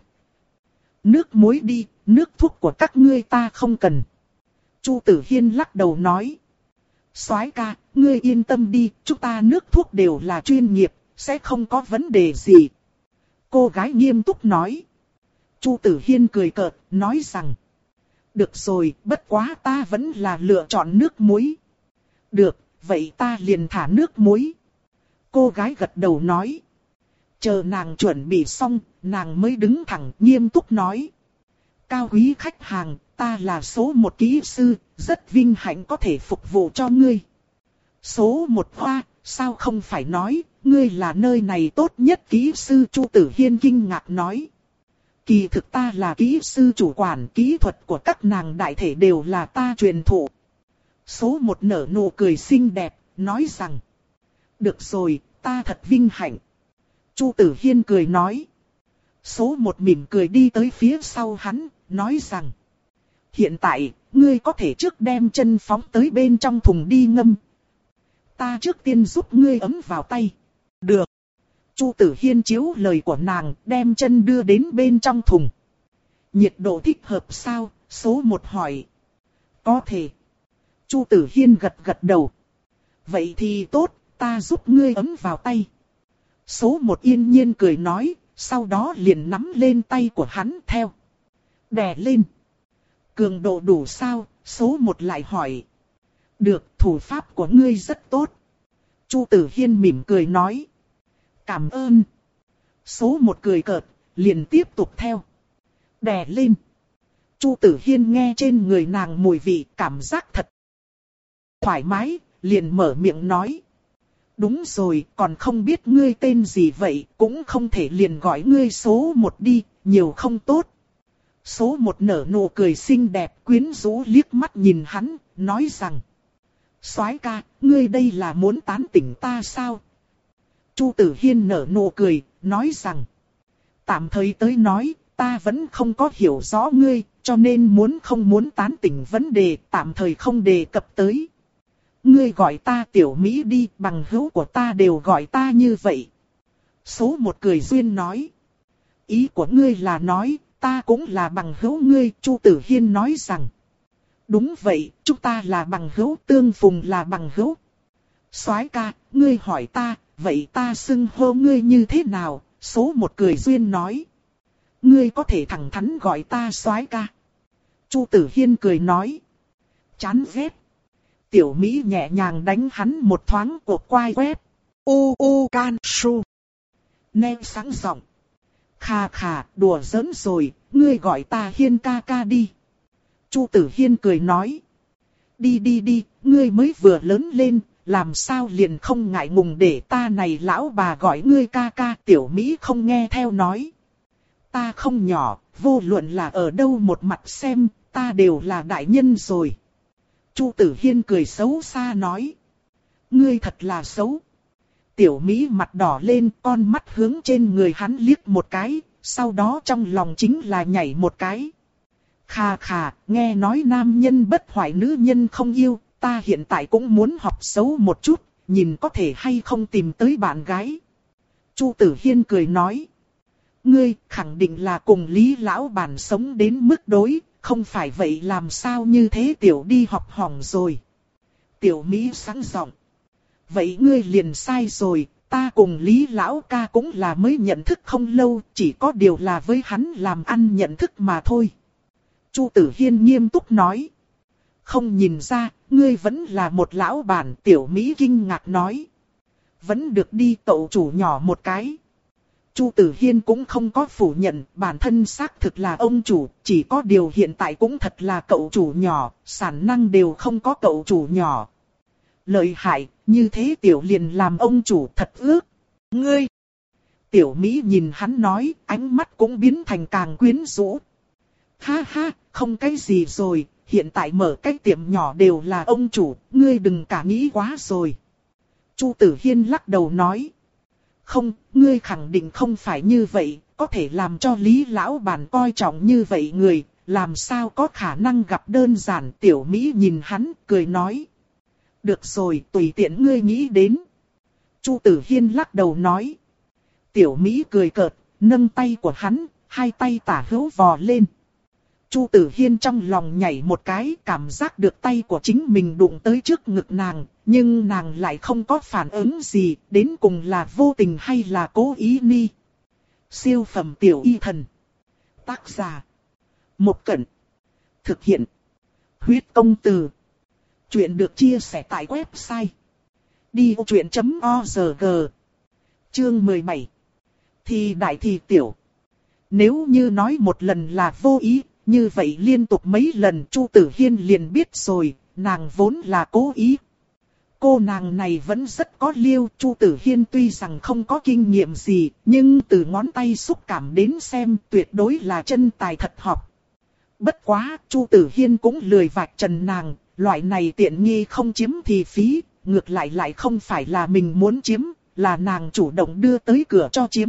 Nước muối đi, nước thuốc của các ngươi ta không cần. Chu Tử Hiên lắc đầu nói. Soái ca, ngươi yên tâm đi, chúng ta nước thuốc đều là chuyên nghiệp, sẽ không có vấn đề gì. Cô gái nghiêm túc nói. Chu Tử Hiên cười cợt, nói rằng. Được rồi, bất quá ta vẫn là lựa chọn nước muối. Được, vậy ta liền thả nước muối. Cô gái gật đầu nói. Chờ nàng chuẩn bị xong, nàng mới đứng thẳng nghiêm túc nói. Cao quý khách hàng, ta là số một kỹ sư, rất vinh hạnh có thể phục vụ cho ngươi. Số một hoa, sao không phải nói, ngươi là nơi này tốt nhất kỹ sư. Chu Tử Hiên kinh ngạc nói. Kỳ thực ta là kỹ sư chủ quản, kỹ thuật của các nàng đại thể đều là ta truyền thụ. Số một nở nụ cười xinh đẹp, nói rằng. Được rồi, ta thật vinh hạnh. Chu Tử Hiên cười nói. Số một mỉm cười đi tới phía sau hắn, nói rằng. Hiện tại, ngươi có thể trước đem chân phóng tới bên trong thùng đi ngâm. Ta trước tiên giúp ngươi ấm vào tay. Được. Chu Tử Hiên chiếu lời của nàng, đem chân đưa đến bên trong thùng. Nhiệt độ thích hợp sao? Số một hỏi. Có thể. Chu Tử Hiên gật gật đầu. vậy thì tốt, ta giúp ngươi ấm vào tay. Số một yên nhiên cười nói, sau đó liền nắm lên tay của hắn theo. Đè lên. Cường độ đủ sao? Số một lại hỏi. Được, thủ pháp của ngươi rất tốt. Chu Tử Hiên mỉm cười nói. Cảm ơn. Số một cười cợt, liền tiếp tục theo. Đè lên. Chu Tử Hiên nghe trên người nàng mùi vị, cảm giác thật thoải mái, liền mở miệng nói. Đúng rồi, còn không biết ngươi tên gì vậy, cũng không thể liền gọi ngươi số một đi, nhiều không tốt. Số một nở nụ cười xinh đẹp, quyến rũ liếc mắt nhìn hắn, nói rằng. Soái ca, ngươi đây là muốn tán tỉnh ta sao? Chu Tử Hiên nở nụ cười, nói rằng. Tạm thời tới nói, ta vẫn không có hiểu rõ ngươi, cho nên muốn không muốn tán tỉnh vấn đề, tạm thời không đề cập tới. Ngươi gọi ta tiểu Mỹ đi, bằng hữu của ta đều gọi ta như vậy. Số một cười duyên nói. Ý của ngươi là nói, ta cũng là bằng hữu ngươi, Chu Tử Hiên nói rằng. Đúng vậy, chúng ta là bằng hữu, tương phùng là bằng hữu. Soái ca, ngươi hỏi ta, vậy ta xưng hô ngươi như thế nào? Số một cười duyên nói. Ngươi có thể thẳng thắn gọi ta soái ca. Chu Tử Hiên cười nói. Chán ghét. Tiểu Mỹ nhẹ nhàng đánh hắn một thoáng cuộc quai quét. U u can su. Nè sáng giọng. Khà khà, đùa giỡn rồi, ngươi gọi ta Hiên ca ca đi. Chu Tử Hiên cười nói. Đi đi đi, ngươi mới vừa lớn lên, làm sao liền không ngại ngùng để ta này lão bà gọi ngươi ca ca. Tiểu Mỹ không nghe theo nói. Ta không nhỏ, vô luận là ở đâu một mặt xem, ta đều là đại nhân rồi. Chu Tử Hiên cười xấu xa nói. Ngươi thật là xấu. Tiểu Mỹ mặt đỏ lên, con mắt hướng trên người hắn liếc một cái, sau đó trong lòng chính là nhảy một cái. Khà khà, nghe nói nam nhân bất hoại nữ nhân không yêu, ta hiện tại cũng muốn học xấu một chút, nhìn có thể hay không tìm tới bạn gái. Chu Tử Hiên cười nói. Ngươi khẳng định là cùng Lý lão bản sống đến mức đối, không phải vậy làm sao như thế tiểu đi học hỏng rồi. Tiểu Mỹ sáng giọng. Vậy ngươi liền sai rồi, ta cùng Lý lão ca cũng là mới nhận thức không lâu, chỉ có điều là với hắn làm ăn nhận thức mà thôi. Chu Tử Hiên nghiêm túc nói. Không nhìn ra, ngươi vẫn là một lão bản. Tiểu Mỹ kinh ngạc nói. Vẫn được đi cậu chủ nhỏ một cái. Chu Tử Hiên cũng không có phủ nhận, bản thân xác thực là ông chủ, chỉ có điều hiện tại cũng thật là cậu chủ nhỏ, sản năng đều không có cậu chủ nhỏ. Lợi hại, như thế tiểu liền làm ông chủ thật ước. Ngươi! Tiểu Mỹ nhìn hắn nói, ánh mắt cũng biến thành càng quyến rũ. Ha ha, không cái gì rồi, hiện tại mở cái tiệm nhỏ đều là ông chủ, ngươi đừng cả nghĩ quá rồi. Chu Tử Hiên lắc đầu nói. Không, ngươi khẳng định không phải như vậy, có thể làm cho Lý lão bản coi trọng như vậy người, làm sao có khả năng gặp đơn giản. Tiểu Mỹ nhìn hắn, cười nói. Được rồi, tùy tiện ngươi nghĩ đến. Chu Tử Hiên lắc đầu nói. Tiểu Mỹ cười cợt, nâng tay của hắn, hai tay tả hữu vò lên. Chu Tử Hiên trong lòng nhảy một cái, cảm giác được tay của chính mình đụng tới trước ngực nàng, nhưng nàng lại không có phản ứng gì, đến cùng là vô tình hay là cố ý ni. Siêu phẩm tiểu y thần. Tác giả. Một Cẩn. Thực hiện. Huyết công từ. Chuyện được chia sẻ tại website. đi ô chuyện chấm org. Chương mười bảy. Thì đại thì tiểu. Nếu như nói một lần là vô ý, như vậy liên tục mấy lần Chu Tử Hiên liền biết rồi, nàng vốn là cố ý. Cô nàng này vẫn rất có liêu, Chu Tử Hiên tuy rằng không có kinh nghiệm gì, nhưng từ ngón tay xúc cảm đến xem tuyệt đối là chân tài thật học. Bất quá, Chu Tử Hiên cũng lười vạch trần nàng, loại này tiện nghi không chiếm thì phí, ngược lại lại không phải là mình muốn chiếm, là nàng chủ động đưa tới cửa cho chiếm.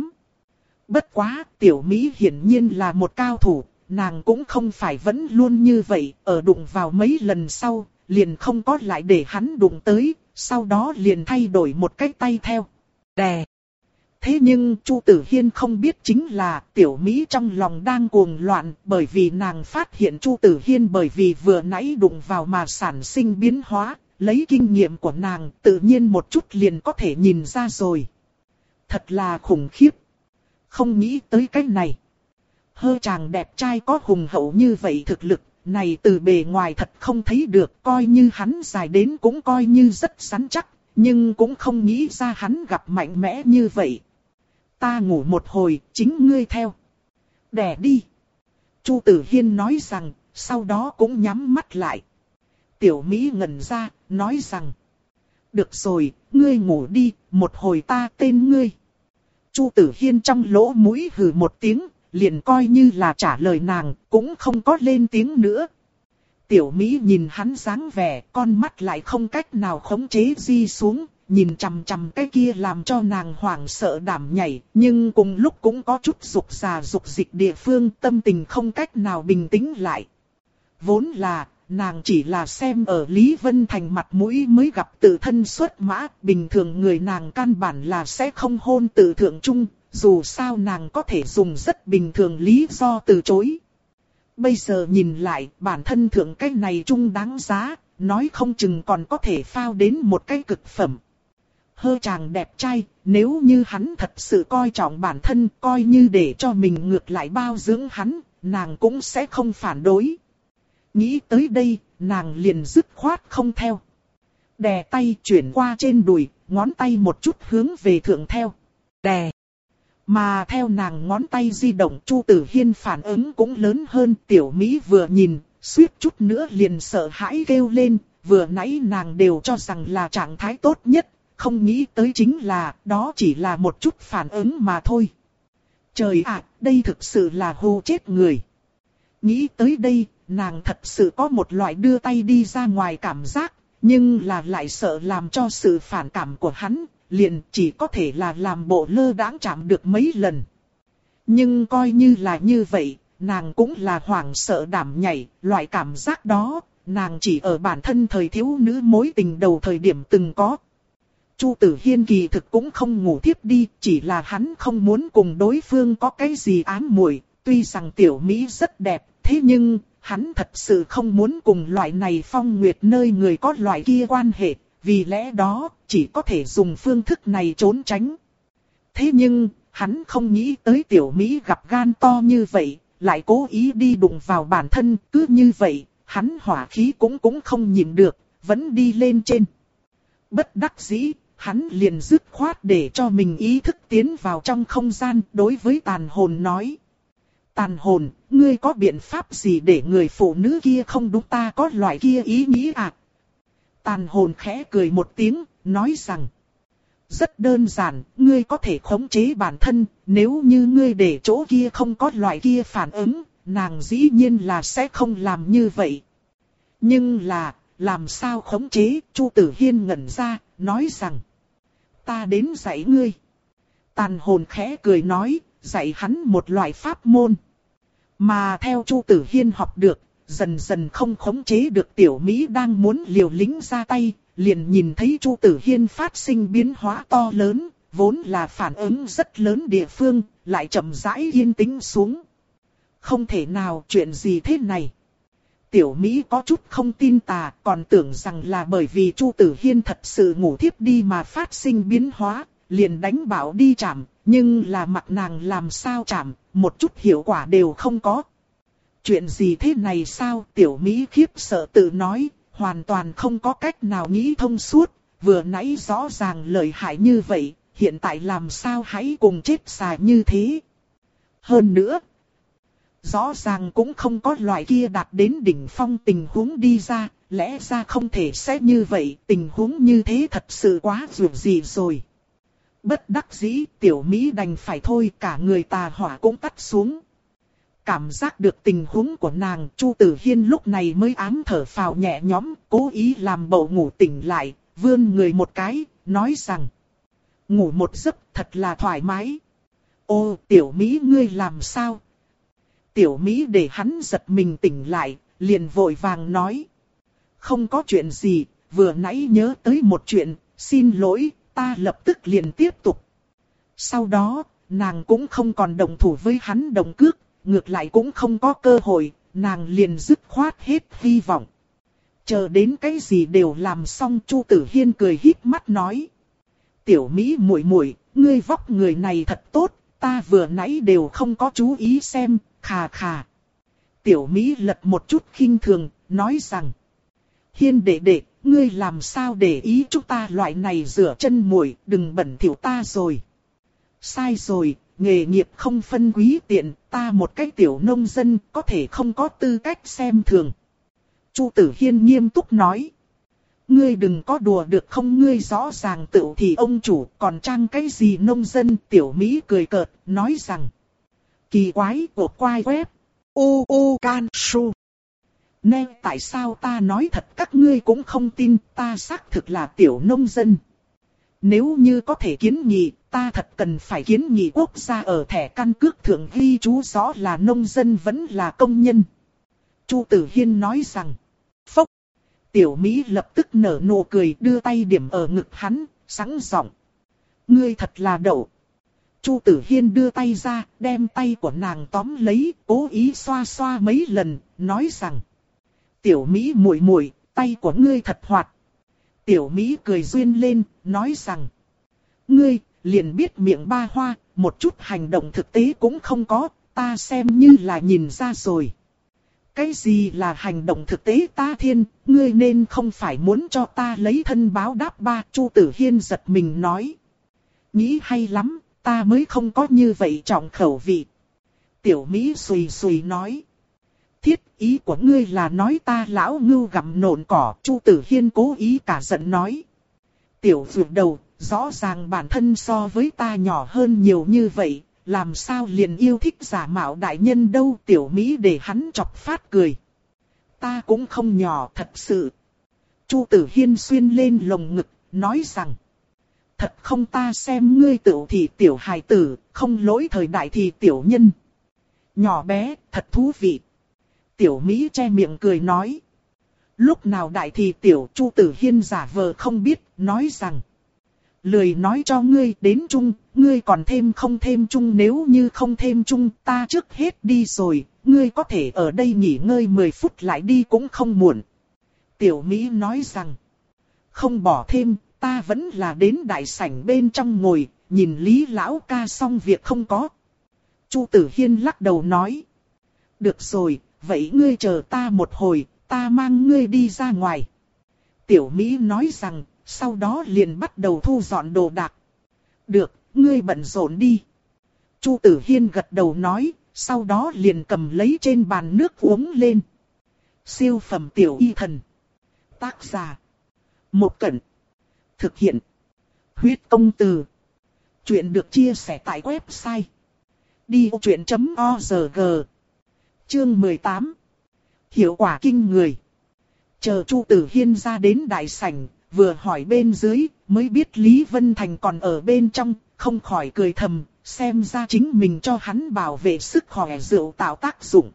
Bất quá, Tiểu Mỹ hiển nhiên là một cao thủ. Nàng cũng không phải vẫn luôn như vậy, ở đụng vào mấy lần sau, liền không có lại để hắn đụng tới, sau đó liền thay đổi một cái tay theo. Đè! Thế nhưng Chu Tử Hiên không biết chính là Tiểu Mỹ trong lòng đang cuồng loạn, bởi vì nàng phát hiện Chu Tử Hiên bởi vì vừa nãy đụng vào mà sản sinh biến hóa, lấy kinh nghiệm của nàng tự nhiên một chút liền có thể nhìn ra rồi. Thật là khủng khiếp. Không nghĩ tới cái này. Hơ chàng đẹp trai có hùng hậu như vậy thực lực, này từ bề ngoài thật không thấy được, coi như hắn dài đến cũng coi như rất rắn chắc, nhưng cũng không nghĩ ra hắn gặp mạnh mẽ như vậy. Ta ngủ một hồi, chính ngươi theo. Đẻ đi. Chu Tử Hiên nói rằng, sau đó cũng nhắm mắt lại. Tiểu Mỹ ngẩn ra, nói rằng. Được rồi, ngươi ngủ đi, một hồi ta tên ngươi. Chu Tử Hiên trong lỗ mũi hừ một tiếng, liền coi như là trả lời nàng, cũng không có lên tiếng nữa. Tiểu Mỹ nhìn hắn dáng vẻ, con mắt lại không cách nào khống chế di xuống, nhìn chằm chằm cái kia làm cho nàng hoảng sợ đảm nhảy, nhưng cùng lúc cũng có chút rục rà rục dịch địa phương, tâm tình không cách nào bình tĩnh lại. Vốn là, nàng chỉ là xem ở Lý Vân Thành mặt mũi mới gặp tự thân xuất mã, bình thường người nàng căn bản là sẽ không hôn tự thượng trung, dù sao nàng có thể dùng rất bình thường lý do từ chối. Bây giờ nhìn lại, bản thân thượng cái này trung đáng giá, nói không chừng còn có thể phao đến một cái cực phẩm. Hơ chàng đẹp trai, nếu như hắn thật sự coi trọng bản thân, coi như để cho mình ngược lại bao dưỡng hắn, nàng cũng sẽ không phản đối. Nghĩ tới đây, nàng liền dứt khoát không theo. Đè tay chuyển qua trên đùi, ngón tay một chút hướng về thượng theo. Đè. Mà theo nàng ngón tay di động, Chu Tử Hiên phản ứng cũng lớn hơn. Tiểu Mỹ vừa nhìn, suýt chút nữa liền sợ hãi kêu lên. Vừa nãy nàng đều cho rằng là trạng thái tốt nhất, không nghĩ tới chính là đó chỉ là một chút phản ứng mà thôi. Trời ạ, đây thực sự là hù chết người. Nghĩ tới đây, nàng thật sự có một loại đưa tay đi ra ngoài cảm giác, nhưng là lại sợ làm cho sự phản cảm của hắn, liền chỉ có thể là làm bộ lơ đãng chạm được mấy lần. Nhưng coi như là như vậy, nàng cũng là hoảng sợ đảm nhảy, loại cảm giác đó, nàng chỉ ở bản thân thời thiếu nữ mối tình đầu thời điểm từng có. Chu Tử Hiên kỳ thực cũng không ngủ thiếp đi, chỉ là hắn không muốn cùng đối phương có cái gì ám muội. Tuy rằng Tiểu Mỹ rất đẹp, thế nhưng hắn thật sự không muốn cùng loại này phong nguyệt nơi người có loại kia quan hệ, vì lẽ đó chỉ có thể dùng phương thức này trốn tránh. Thế nhưng hắn không nghĩ tới Tiểu Mỹ gặp gan to như vậy, lại cố ý đi đụng vào bản thân, cứ như vậy, hắn hỏa khí cũng cũng không nhịn được, vẫn đi lên trên. Bất đắc dĩ, hắn liền dứt khoát để cho mình ý thức tiến vào trong không gian, đối với tàn hồn nói. Tàn hồn, ngươi có biện pháp gì để người phụ nữ kia không đúng ta có loại kia ý nghĩ à? Tàn hồn khẽ cười một tiếng, nói rằng. Rất đơn giản, ngươi có thể khống chế bản thân, nếu như ngươi để chỗ kia không có loại kia phản ứng, nàng dĩ nhiên là sẽ không làm như vậy. Nhưng là, làm sao khống chế? Chu Tử Hiên ngẩn ra, nói rằng. Ta đến dạy ngươi. Tàn hồn khẽ cười nói, dạy hắn một loại pháp môn. Mà theo Chu Tử Hiên học được, dần dần không khống chế được Tiểu Mỹ đang muốn liều lĩnh ra tay, liền nhìn thấy Chu Tử Hiên phát sinh biến hóa to lớn, vốn là phản ứng rất lớn địa phương, lại chậm rãi yên tĩnh xuống. Không thể nào, chuyện gì thế này? Tiểu Mỹ có chút không tin tà, còn tưởng rằng là bởi vì Chu Tử Hiên thật sự ngủ thiếp đi mà phát sinh biến hóa, liền đánh bảo đi chạm, nhưng là mặc nàng làm sao chạm, một chút hiệu quả đều không có. Chuyện gì thế này sao? Tiểu Mỹ khiếp sợ tự nói, hoàn toàn không có cách nào nghĩ thông suốt, vừa nãy rõ ràng lợi hại như vậy, hiện tại làm sao hãy cùng chết xài như thế. Hơn nữa, rõ ràng cũng không có loại kia đạt đến đỉnh phong tình huống đi ra, lẽ ra không thể sẽ như vậy, tình huống như thế thật sự quá dù gì rồi. Bất đắc dĩ, Tiểu Mỹ đành phải thôi, cả người tà hỏa cũng tắt xuống. Cảm giác được tình huống của nàng, Chu Tử Hiên lúc này mới ám thở phào nhẹ nhõm, cố ý làm bộ ngủ tỉnh lại, vươn người một cái, nói rằng. Ngủ một giấc thật là thoải mái. Ô, Tiểu Mỹ ngươi làm sao? Tiểu Mỹ để hắn giật mình tỉnh lại, liền vội vàng nói. Không có chuyện gì, vừa nãy nhớ tới một chuyện, xin lỗi, ta lập tức liền tiếp tục. Sau đó, nàng cũng không còn động thủ với hắn động cước, ngược lại cũng không có cơ hội, nàng liền dứt khoát hết hy vọng. Chờ đến cái gì đều làm xong, Chu Tử Hiên cười híp mắt nói. Tiểu Mỹ muội muội, ngươi vóc người này thật tốt, ta vừa nãy đều không có chú ý xem, khà khà. Tiểu Mỹ lật một chút khinh thường, nói rằng. Hiên đệ đệ, ngươi làm sao để ý chúng ta loại này rửa chân muội, đừng bẩn thỉu ta rồi. Sai rồi, nghề nghiệp không phân quý tiện, ta một cái tiểu nông dân có thể không có tư cách xem thường. Chu Tử Hiên nghiêm túc nói. Ngươi đừng có đùa được không, ngươi rõ ràng tự thì ông chủ còn trang cái gì nông dân. Tiểu Mỹ cười cợt, nói rằng. Kỳ quái của quai web. U U Can Su. Nè, tại sao ta nói thật các ngươi cũng không tin, ta xác thực là tiểu nông dân. Nếu như có thể kiến nghị, ta thật cần phải kiến nghị quốc gia ở thẻ căn cước thượng ghi chú rõ là nông dân vẫn là công nhân. Chu Tử Hiên nói rằng. Phốc. Tiểu Mỹ lập tức nở nụ cười, đưa tay điểm ở ngực hắn, sẵn giọng. Ngươi thật là đậu. Chu Tử Hiên đưa tay ra, đem tay của nàng tóm lấy, cố ý xoa xoa mấy lần, nói rằng. Tiểu Mỹ muội muội, tay của ngươi thật hoạt. Tiểu Mỹ cười duyên lên, nói rằng. Ngươi, liền biết miệng ba hoa, một chút hành động thực tế cũng không có, ta xem như là nhìn ra rồi. Cái gì là hành động thực tế ta thiên, ngươi nên không phải muốn cho ta lấy thân báo đáp ba. Chu Tử Hiên giật mình nói. Nghĩ hay lắm, ta mới không có như vậy trọng khẩu vị. Tiểu Mỹ xùy xùy nói. Thiết, ý của ngươi là nói ta lão ngưu gặm nộn cỏ. Chu Tử Hiên cố ý cả giận nói. Tiểu vượt đầu, rõ ràng bản thân so với ta nhỏ hơn nhiều như vậy. Làm sao liền yêu thích giả mạo đại nhân đâu. Tiểu Mỹ để hắn chọc phát cười. Ta cũng không nhỏ thật sự. Chu Tử Hiên xuyên lên lồng ngực, nói rằng. Thật không, ta xem ngươi tự thì tiểu hài tử, không lỗi thời đại thì tiểu nhân. Nhỏ bé, thật thú vị. Tiểu Mỹ che miệng cười nói. Lúc nào đại thì tiểu. Chu Tử Hiên giả vờ không biết, nói rằng. Lười nói cho ngươi đến chung, ngươi còn thêm không thêm chung, nếu như không thêm chung ta trước hết đi rồi, ngươi có thể ở đây nghỉ ngơi mười phút lại đi cũng không muộn. Tiểu Mỹ nói rằng, không bỏ thêm, ta vẫn là đến đại sảnh bên trong ngồi, nhìn Lý lão ca xong việc không có. Chu Tử Hiên lắc đầu nói, được rồi, vậy ngươi chờ ta một hồi, ta mang ngươi đi ra ngoài. Tiểu Mỹ nói rằng, sau đó liền bắt đầu thu dọn đồ đạc. Được, ngươi bận rộn đi. Chu Tử Hiên gật đầu nói, sau đó liền cầm lấy trên bàn nước uống lên. Siêu phẩm tiểu y thần. Tác giả. Một Cẩn. Thực hiện. Huyết công từ. Chuyện được chia sẻ tại website. đi ô chuyện chấm o rờ giê. Chương mười tám. Hiệu quả kinh người. Chờ Chu Tử Hiên ra đến đại sảnh, vừa hỏi bên dưới, mới biết Lý Vân Thành còn ở bên trong, không khỏi cười thầm, xem ra chính mình cho hắn bảo vệ sức khỏe rượu tạo tác dụng.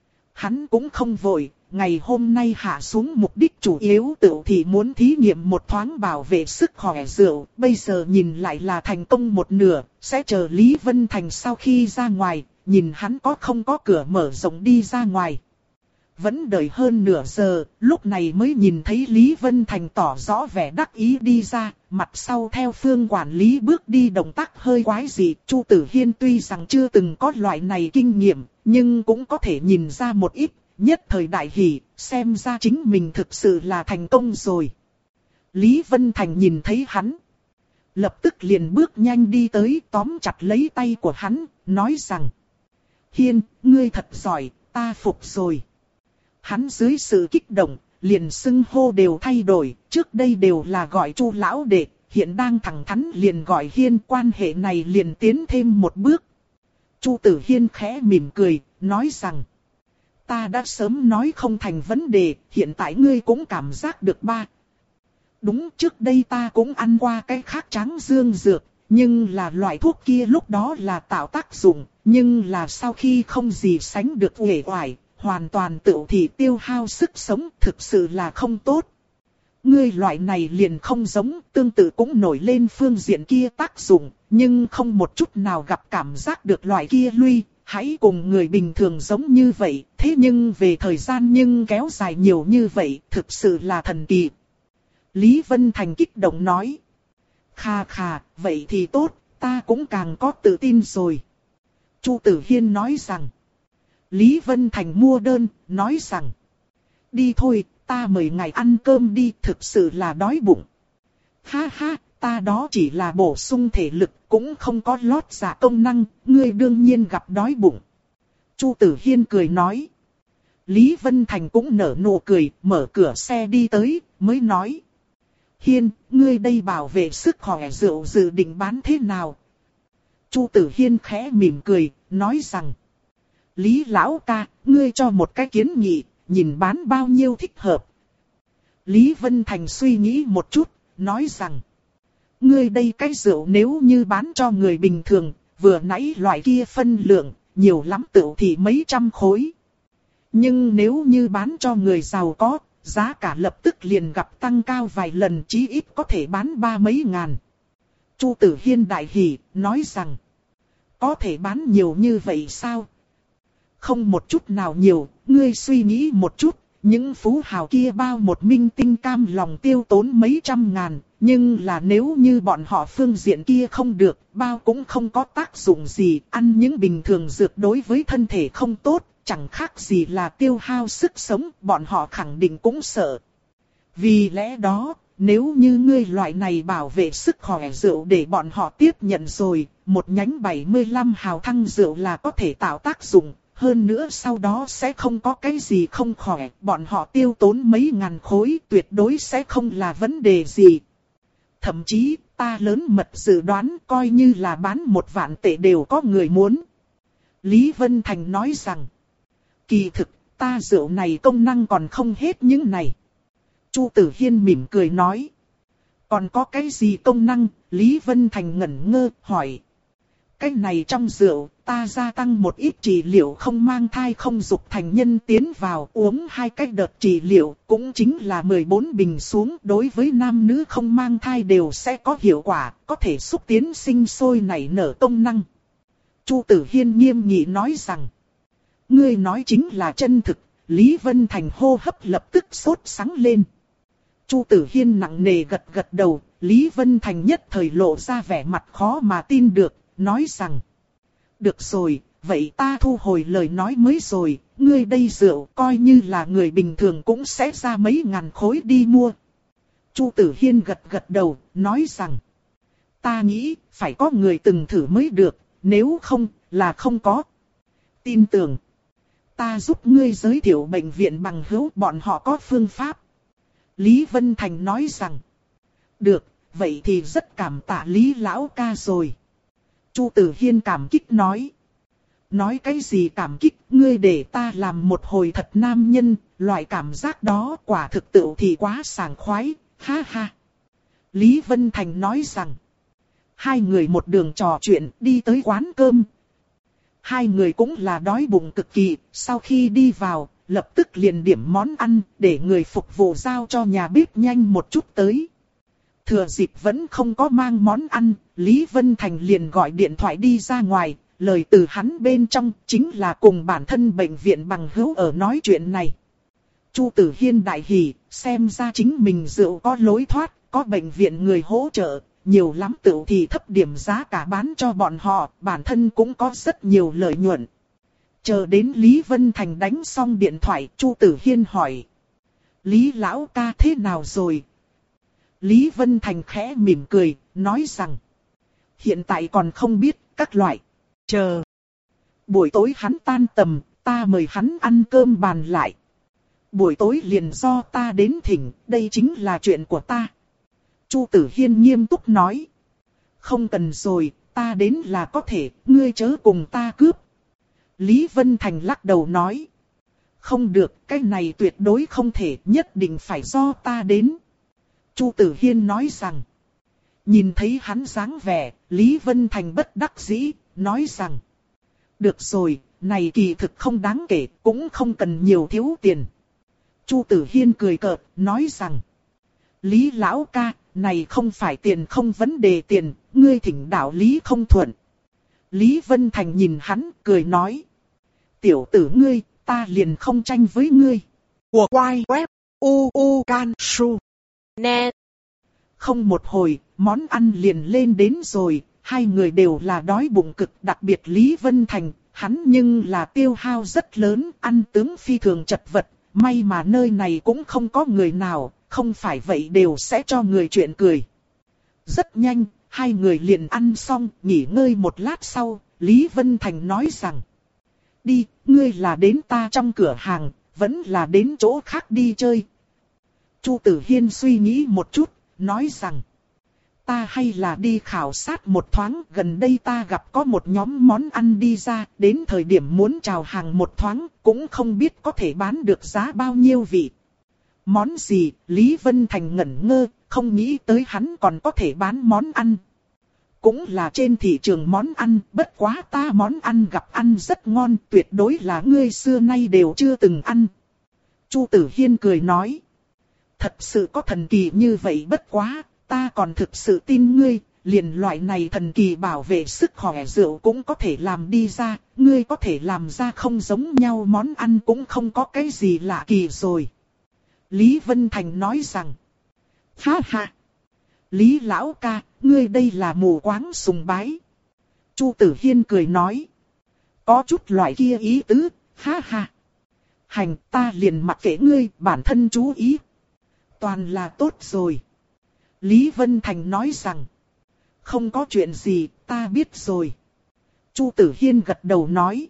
Hắn cũng không vội, ngày hôm nay hạ xuống mục đích chủ yếu tự thì muốn thí nghiệm một thoáng bảo vệ sức khỏe rượu, bây giờ nhìn lại là thành công một nửa, sẽ chờ Lý Vân Thành sau khi ra ngoài, nhìn hắn có không có cửa mở rộng đi ra ngoài. Vẫn đợi hơn nửa giờ, lúc này mới nhìn thấy Lý Vân Thành tỏ rõ vẻ đắc ý đi ra, mặt sau theo Phương quản lý bước đi động tác hơi quái dị. Chu Tử Hiên tuy rằng chưa từng có loại này kinh nghiệm, nhưng cũng có thể nhìn ra một ít, nhất thời đại hỉ, xem ra chính mình thực sự là thành công rồi. Lý Vân Thành nhìn thấy hắn, lập tức liền bước nhanh đi tới tóm chặt lấy tay của hắn, nói rằng: Hiên, ngươi thật giỏi, ta phục rồi. Hắn dưới sự kích động, liền xưng hô đều thay đổi, trước đây đều là gọi Chu lão đệ, hiện đang thẳng thắn liền gọi Hiên, quan hệ này liền tiến thêm một bước. Chu Tử Hiên khẽ mỉm cười, nói rằng: Ta đã sớm nói không thành vấn đề, hiện tại ngươi cũng cảm giác được ba. Đúng, trước đây ta cũng ăn qua cái khác tráng dương dược, nhưng là loại thuốc kia lúc đó là tạo tác dụng, nhưng là sau khi không gì sánh được uể oải, hoàn toàn tự thì tiêu hao sức sống, thực sự là không tốt. Ngươi loại này liền không giống, tương tự cũng nổi lên phương diện kia tác dụng, nhưng không một chút nào gặp cảm giác được loại kia lui, hãy cùng người bình thường giống như vậy, thế nhưng về thời gian nhưng kéo dài nhiều như vậy, thực sự là thần kỳ. Lý Vân Thành kích động nói. Khà khà, vậy thì tốt, ta cũng càng có tự tin rồi. Chu Tử Hiên nói rằng. Lý Vân Thành mua đơn, nói rằng. Đi thôi, ta mời ngài ăn cơm đi, thực sự là đói bụng. Ha ha, ta đó chỉ là bổ sung thể lực, cũng không có lót dạ công năng, ngươi đương nhiên gặp đói bụng. Chu Tử Hiên cười nói. Lý Vân Thành cũng nở nụ cười, mở cửa xe đi tới, mới nói. Hiên, ngươi đây bảo vệ sức khỏe rượu dự định bán thế nào? Chu Tử Hiên khẽ mỉm cười, nói rằng. Lý lão ca, ngươi cho một cái kiến nghị, nhìn bán bao nhiêu thích hợp. Lý Vân Thành suy nghĩ một chút, nói rằng. Ngươi đây cái rượu nếu như bán cho người bình thường, vừa nãy loại kia phân lượng, nhiều lắm tựu thì mấy trăm khối. Nhưng nếu như bán cho người giàu có, giá cả lập tức liền gặp tăng cao vài lần, chí ít có thể bán ba mấy ngàn. Chu Tử Hiên đại hỉ, nói rằng. Có thể bán nhiều như vậy sao? Không một chút nào nhiều, ngươi suy nghĩ một chút, những phú hào kia bao một minh tinh cam lòng tiêu tốn mấy trăm ngàn, nhưng là nếu như bọn họ phương diện kia không được, bao cũng không có tác dụng gì, ăn những bình thường dược đối với thân thể không tốt, chẳng khác gì là tiêu hao sức sống, bọn họ khẳng định cũng sợ. Vì lẽ đó, nếu như ngươi loại này bảo vệ sức khỏe rượu để bọn họ tiếp nhận rồi, một nhánh bảy mươi lăm hào thăng rượu là có thể tạo tác dụng. Hơn nữa sau đó sẽ không có cái gì không khỏe, bọn họ tiêu tốn mấy ngàn khối tuyệt đối sẽ không là vấn đề gì. Thậm chí, ta lớn mật dự đoán coi như là bán một vạn tệ đều có người muốn. Lý Vân Thành nói rằng, kỳ thực, ta rượu này công năng còn không hết những này. Chu Tử Hiên mỉm cười nói, còn có cái gì công năng? Lý Vân Thành ngẩn ngơ, hỏi. Cái này trong rượu, ta gia tăng một ít trị liệu không mang thai không dục thành nhân tiến vào uống hai cái đợt trị liệu, cũng chính là mười bốn bình xuống, đối với nam nữ không mang thai đều sẽ có hiệu quả, có thể xúc tiến sinh sôi nảy nở công năng. Chu Tử Hiên nghiêm nghị nói rằng, ngươi nói chính là chân thực. Lý Vân Thành hô hấp lập tức sốt sắng lên. Chu Tử Hiên nặng nề gật gật đầu, Lý Vân Thành nhất thời lộ ra vẻ mặt khó mà tin được. Nói rằng, được rồi, vậy ta thu hồi lời nói mới rồi, ngươi đây rượu coi như là người bình thường cũng sẽ ra mấy ngàn khối đi mua. Chu Tử Hiên gật gật đầu, nói rằng, ta nghĩ phải có người từng thử mới được, nếu không là không có. Tin tưởng, ta giúp ngươi giới thiệu bệnh viện bằng hữu, bọn họ có phương pháp. Lý Vân Thành nói rằng, được, vậy thì rất cảm tạ Lý lão ca rồi. Chu Tử Hiên cảm kích nói. Nói cái gì cảm kích, ngươi để ta làm một hồi thật nam nhân, loại cảm giác đó quả thực tự thì quá sảng khoái, ha ha. Lý Vân Thành nói rằng. Hai người một đường trò chuyện đi tới quán cơm. Hai người cũng là đói bụng cực kỳ, sau khi đi vào, lập tức liền điểm món ăn, để người phục vụ giao cho nhà bếp nhanh một chút tới. Thừa dịp vẫn không có mang món ăn, Lý Vân Thành liền gọi điện thoại đi ra ngoài, lời từ hắn bên trong chính là cùng bản thân bệnh viện bằng hữu ở nói chuyện này. Chu Tử Hiên đại hỉ, xem ra chính mình rượu có lối thoát, có bệnh viện người hỗ trợ, nhiều lắm tựu thì thấp điểm giá cả bán cho bọn họ, bản thân cũng có rất nhiều lợi nhuận. Chờ đến Lý Vân Thành đánh xong điện thoại, Chu Tử Hiên hỏi. Lý lão ca thế nào rồi? Lý Vân Thành khẽ mỉm cười, nói rằng. Hiện tại còn không biết, các loại. Chờ. Buổi tối hắn tan tầm, ta mời hắn ăn cơm bàn lại. Buổi tối liền do ta đến thỉnh, đây chính là chuyện của ta. Chu Tử Hiên nghiêm túc nói. Không cần rồi, ta đến là có thể, ngươi chớ cùng ta cướp. Lý Vân Thành lắc đầu nói. Không được, cái này tuyệt đối không thể, nhất định phải do ta đến. Chu Tử Hiên nói rằng. Nhìn thấy hắn dáng vẻ, Lý Vân Thành bất đắc dĩ, nói rằng. Được rồi, này kỳ thực không đáng kể, cũng không cần nhiều thiếu tiền. Chu Tử Hiên cười cợt, nói rằng. Lý lão ca, này không phải tiền không vấn đề tiền, ngươi thỉnh đạo lý không thuận. Lý Vân Thành nhìn hắn, cười nói. Tiểu tử ngươi, ta liền không tranh với ngươi. Của quay web, u u can su. Nè. Không một hồi, món ăn liền lên đến rồi, hai người đều là đói bụng cực, đặc biệt Lý Vân Thành, hắn nhưng là tiêu hao rất lớn, ăn tướng phi thường chật vật, may mà nơi này cũng không có người nào, không phải vậy đều sẽ cho người chuyện cười. Rất nhanh, hai người liền ăn xong, nghỉ ngơi một lát sau, Lý Vân Thành nói rằng. Đi, ngươi là đến ta trong cửa hàng, vẫn là đến chỗ khác đi chơi. Chu Tử Hiên suy nghĩ một chút, nói rằng. Ta hay là đi khảo sát một thoáng, gần đây ta gặp có một nhóm món ăn đi ra, đến thời điểm muốn chào hàng một thoáng, cũng không biết có thể bán được giá bao nhiêu vị. Món gì, Lý Vân Thành ngẩn ngơ, không nghĩ tới hắn còn có thể bán món ăn. Cũng là trên thị trường món ăn, bất quá ta món ăn gặp ăn rất ngon, tuyệt đối là ngươi xưa nay đều chưa từng ăn. Chu Tử Hiên cười nói. Thật sự có thần kỳ như vậy bất quá, ta còn thực sự tin ngươi, liền loại này thần kỳ bảo vệ sức khỏe rượu cũng có thể làm đi ra, ngươi có thể làm ra không giống nhau món ăn cũng không có cái gì lạ kỳ rồi. Lý Vân Thành nói rằng. Ha ha! Lý lão ca, ngươi đây là mù quáng sùng bái. Chu Tử Hiên cười nói. Có chút loại kia ý tứ, ha ha. Hành, ta liền mặc kệ ngươi, bản thân chú ý. Toàn là tốt rồi. Lý Vân Thành nói rằng. Không có chuyện gì, ta biết rồi. Chu Tử Hiên gật đầu nói.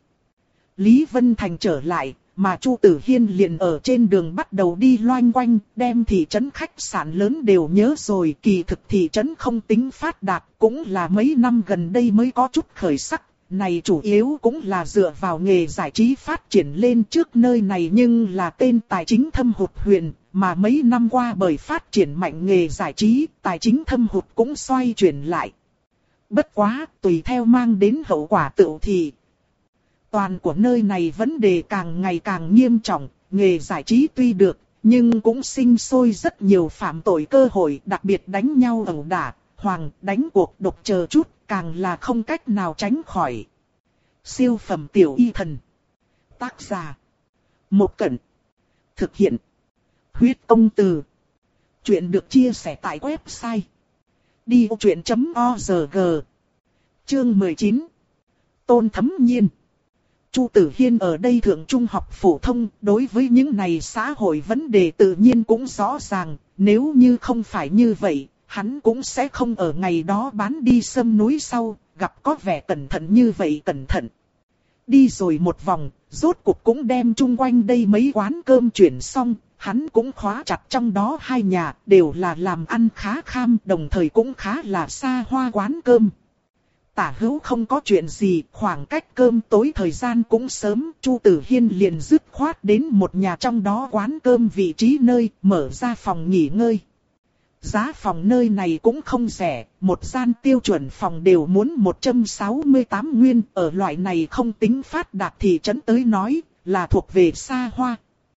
Lý Vân Thành trở lại, mà Chu Tử Hiên liền ở trên đường bắt đầu đi loanh quanh, đem thị trấn khách sạn lớn đều nhớ rồi. Kỳ thực thị trấn không tính phát đạt, cũng là mấy năm gần đây mới có chút khởi sắc. Này chủ yếu cũng là dựa vào nghề giải trí phát triển lên, trước nơi này nhưng là tên tài chính thâm hụt huyện, mà mấy năm qua bởi phát triển mạnh nghề giải trí, tài chính thâm hụt cũng xoay chuyển lại. Bất quá, tùy theo mang đến hậu quả tựu thì toàn của nơi này vấn đề càng ngày càng nghiêm trọng, nghề giải trí tuy được, nhưng cũng sinh sôi rất nhiều phạm tội cơ hội, đặc biệt đánh nhau ẩu đả, hoàng đánh cuộc độc chờ chút, càng là không cách nào tránh khỏi. Siêu phẩm tiểu y thần. Tác giả. Một Cẩn. Thực hiện. Huyết Công Từ. Chuyện được chia sẻ tại website đi vô chuyện chấm org. Chương mười chín. Tôn Thấm Nhiên. Chu Tử Hiên ở đây thượng trung học phổ thông, đối với những này xã hội vấn đề tự nhiên cũng rõ ràng, nếu như không phải như vậy, hắn cũng sẽ không ở ngày đó bán đi sâm núi sau, gặp có vẻ cẩn thận như vậy cẩn thận. Đi rồi một vòng, rốt cuộc cũng đem chung quanh đây mấy quán cơm chuyển xong, hắn cũng khóa chặt trong đó hai nhà, đều là làm ăn khá kham, đồng thời cũng khá là xa hoa quán cơm. Tả hữu không có chuyện gì, khoảng cách cơm tối thời gian cũng sớm, Chu Tử Hiên liền dứt khoát đến một nhà trong đó quán cơm vị trí nơi, mở ra phòng nghỉ ngơi. Giá phòng nơi này cũng không rẻ, một gian tiêu chuẩn phòng đều muốn một trăm sáu mươi tám nguyên, ở loại này không tính phát đạt thị trấn tới nói, là thuộc về xa hoa.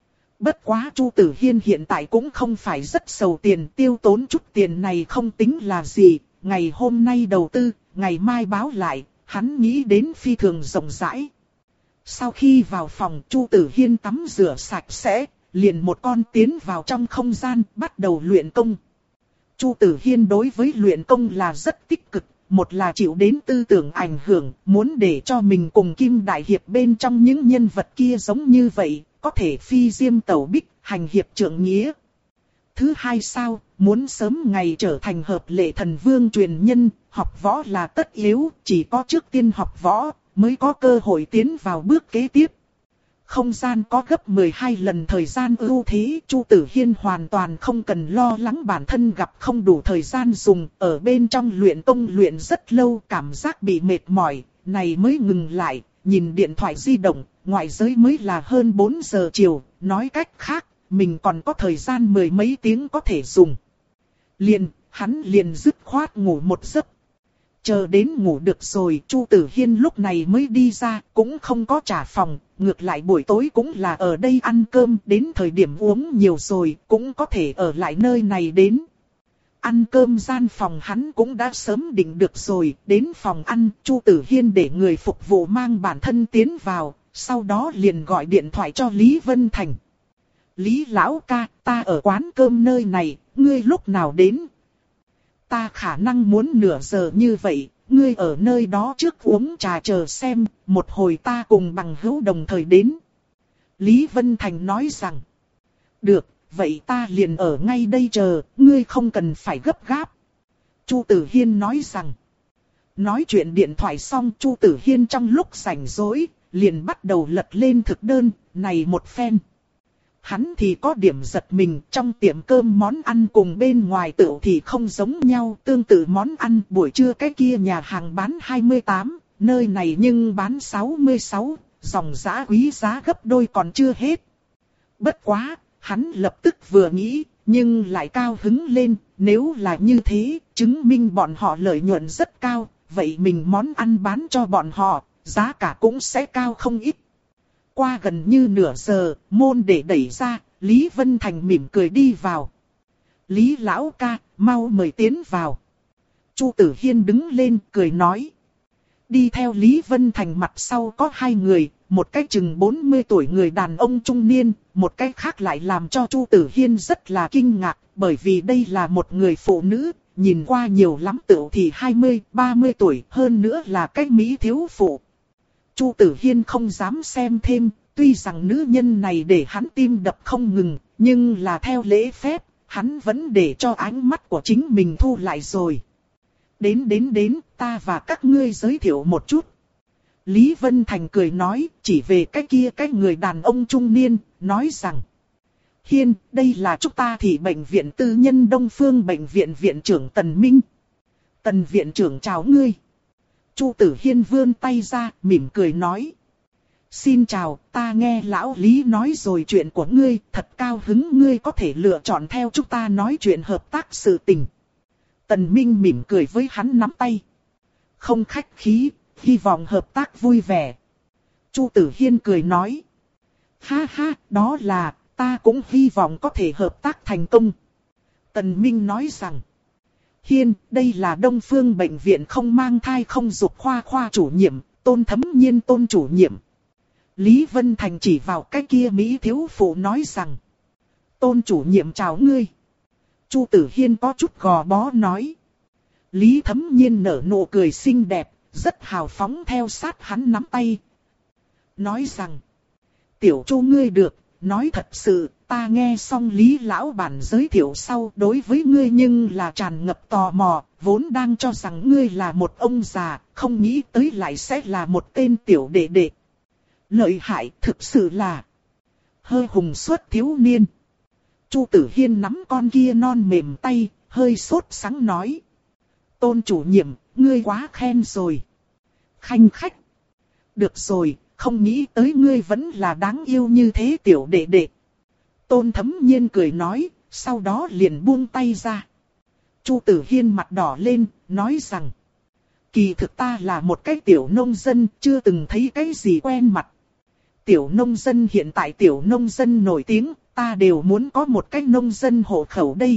Bất quá Chu Tử Hiên hiện tại cũng không phải rất sầu tiền, tiêu tốn chút tiền này không tính là gì, ngày hôm nay đầu tư, ngày mai báo lại, hắn nghĩ đến phi thường rộng rãi. Sau khi vào phòng, Chu Tử Hiên tắm rửa sạch sẽ, liền một con tiến vào trong không gian, bắt đầu luyện công. Chu Tử Hiên đối với luyện công là rất tích cực, một là chịu đến tư tưởng ảnh hưởng, muốn để cho mình cùng Kim Đại Hiệp bên trong những nhân vật kia giống như vậy, có thể phi diêm tẩu bích, hành hiệp trượng nghĩa. Thứ hai sao, muốn sớm ngày trở thành hợp lệ thần vương truyền nhân, học võ là tất yếu, chỉ có trước tiên học võ, mới có cơ hội tiến vào bước kế tiếp. Không gian có gấp mười hai lần thời gian ưu thế, Chu Tử Hiên hoàn toàn không cần lo lắng bản thân gặp không đủ thời gian dùng, ở bên trong luyện công luyện rất lâu, cảm giác bị mệt mỏi, này mới ngừng lại, nhìn điện thoại di động, ngoại giới mới là hơn bốn giờ chiều, nói cách khác, mình còn có thời gian mười mấy tiếng có thể dùng. Liền, hắn liền dứt khoát ngủ một giấc. Chờ đến ngủ được rồi, Chu Tử Hiên lúc này mới đi ra, cũng không có trả phòng, ngược lại buổi tối cũng là ở đây ăn cơm, đến thời điểm uống nhiều rồi, cũng có thể ở lại nơi này đến. ăn cơm gian phòng hắn cũng đã sớm định được rồi, đến phòng ăn, Chu Tử Hiên để người phục vụ mang bản thân tiến vào, sau đó liền gọi điện thoại cho Lý Vân Thành. Lý lão ca, ta ở quán cơm nơi này, ngươi lúc nào đến? Ta khả năng muốn nửa giờ như vậy, ngươi ở nơi đó trước uống trà chờ xem, một hồi ta cùng bằng hữu đồng thời đến. Lý Vân Thành nói rằng, được, vậy ta liền ở ngay đây chờ, ngươi không cần phải gấp gáp. Chu Tử Hiên nói rằng, nói chuyện điện thoại xong Chu Tử Hiên trong lúc rảnh rỗi, liền bắt đầu lật lên thực đơn, này một phen. Hắn thì có điểm giật mình, trong tiệm cơm món ăn cùng bên ngoài tựu thì không giống nhau, tương tự món ăn buổi trưa cái kia nhà hàng bán hai mươi tám, nơi này nhưng bán sáu mươi sáu, dòng giá quý giá gấp đôi còn chưa hết. Bất quá, hắn lập tức vừa nghĩ, nhưng lại cao hứng lên, nếu là như thế, chứng minh bọn họ lợi nhuận rất cao, vậy mình món ăn bán cho bọn họ, giá cả cũng sẽ cao không ít. Qua gần như nửa giờ, môn để đẩy ra, Lý Vân Thành mỉm cười đi vào. Lý lão ca, mau mời tiến vào. Chu Tử Hiên đứng lên cười nói. Đi theo Lý Vân Thành mặt sau có hai người, một cái chừng bốn mươi tuổi người đàn ông trung niên, một cái khác lại làm cho Chu Tử Hiên rất là kinh ngạc, bởi vì đây là một người phụ nữ, nhìn qua nhiều lắm tựu thì hai mươi, ba mươi tuổi, hơn nữa là cái mỹ thiếu phụ. Chu Tử Hiên không dám xem thêm, tuy rằng nữ nhân này để hắn tim đập không ngừng, nhưng là theo lễ phép, hắn vẫn để cho ánh mắt của chính mình thu lại rồi. Đến đến đến, ta và các ngươi giới thiệu một chút. Lý Vân Thành cười nói, chỉ về cái kia cái người đàn ông trung niên, nói rằng. Hiên, đây là chúng ta thị bệnh viện tư nhân Đông Phương Bệnh viện viện trưởng Tần Minh. Tần viện trưởng chào ngươi. Chu Tử Hiên vươn tay ra, mỉm cười nói. Xin chào, ta nghe lão Lý nói rồi chuyện của ngươi, thật cao hứng ngươi có thể lựa chọn theo chúng ta nói chuyện hợp tác sự tình. Tần Minh mỉm cười với hắn nắm tay. Không khách khí, hy vọng hợp tác vui vẻ. Chu Tử Hiên cười nói. Ha ha, đó là, ta cũng hy vọng có thể hợp tác thành công. Tần Minh nói rằng. Hiên, đây là Đông Phương Bệnh viện không mang thai không dục khoa khoa chủ nhiệm, Tôn Thấm Nhiên Tôn chủ nhiệm. Lý Vân Thành chỉ vào cái kia mỹ thiếu phụ nói rằng. Tôn chủ nhiệm chào ngươi. Chu Tử Hiên có chút gò bó nói. Lý Thấm Nhiên nở nụ cười xinh đẹp, rất hào phóng theo sát hắn nắm tay. Nói rằng. Tiểu Chu ngươi được, nói thật sự, ta nghe xong Lý lão bản giới thiệu sau đối với ngươi nhưng là tràn ngập tò mò, vốn đang cho rằng ngươi là một ông già, không nghĩ tới lại sẽ là một tên tiểu đệ đệ. Lợi hại thực sự là hơi hùng suốt thiếu niên. Chu Tử Hiên nắm con kia non mềm tay, hơi sốt sắng nói. Tôn chủ nhiệm, ngươi quá khen rồi. Khanh khách. Được rồi, không nghĩ tới ngươi vẫn là đáng yêu như thế tiểu đệ đệ. Tôn Thấm Nhiên cười nói, sau đó liền buông tay ra. Chu Tử Hiên mặt đỏ lên, nói rằng. Kỳ thực ta là một cái tiểu nông dân, chưa từng thấy cái gì quen mặt. Tiểu nông dân hiện tại tiểu nông dân nổi tiếng, ta đều muốn có một cái nông dân hộ khẩu đây.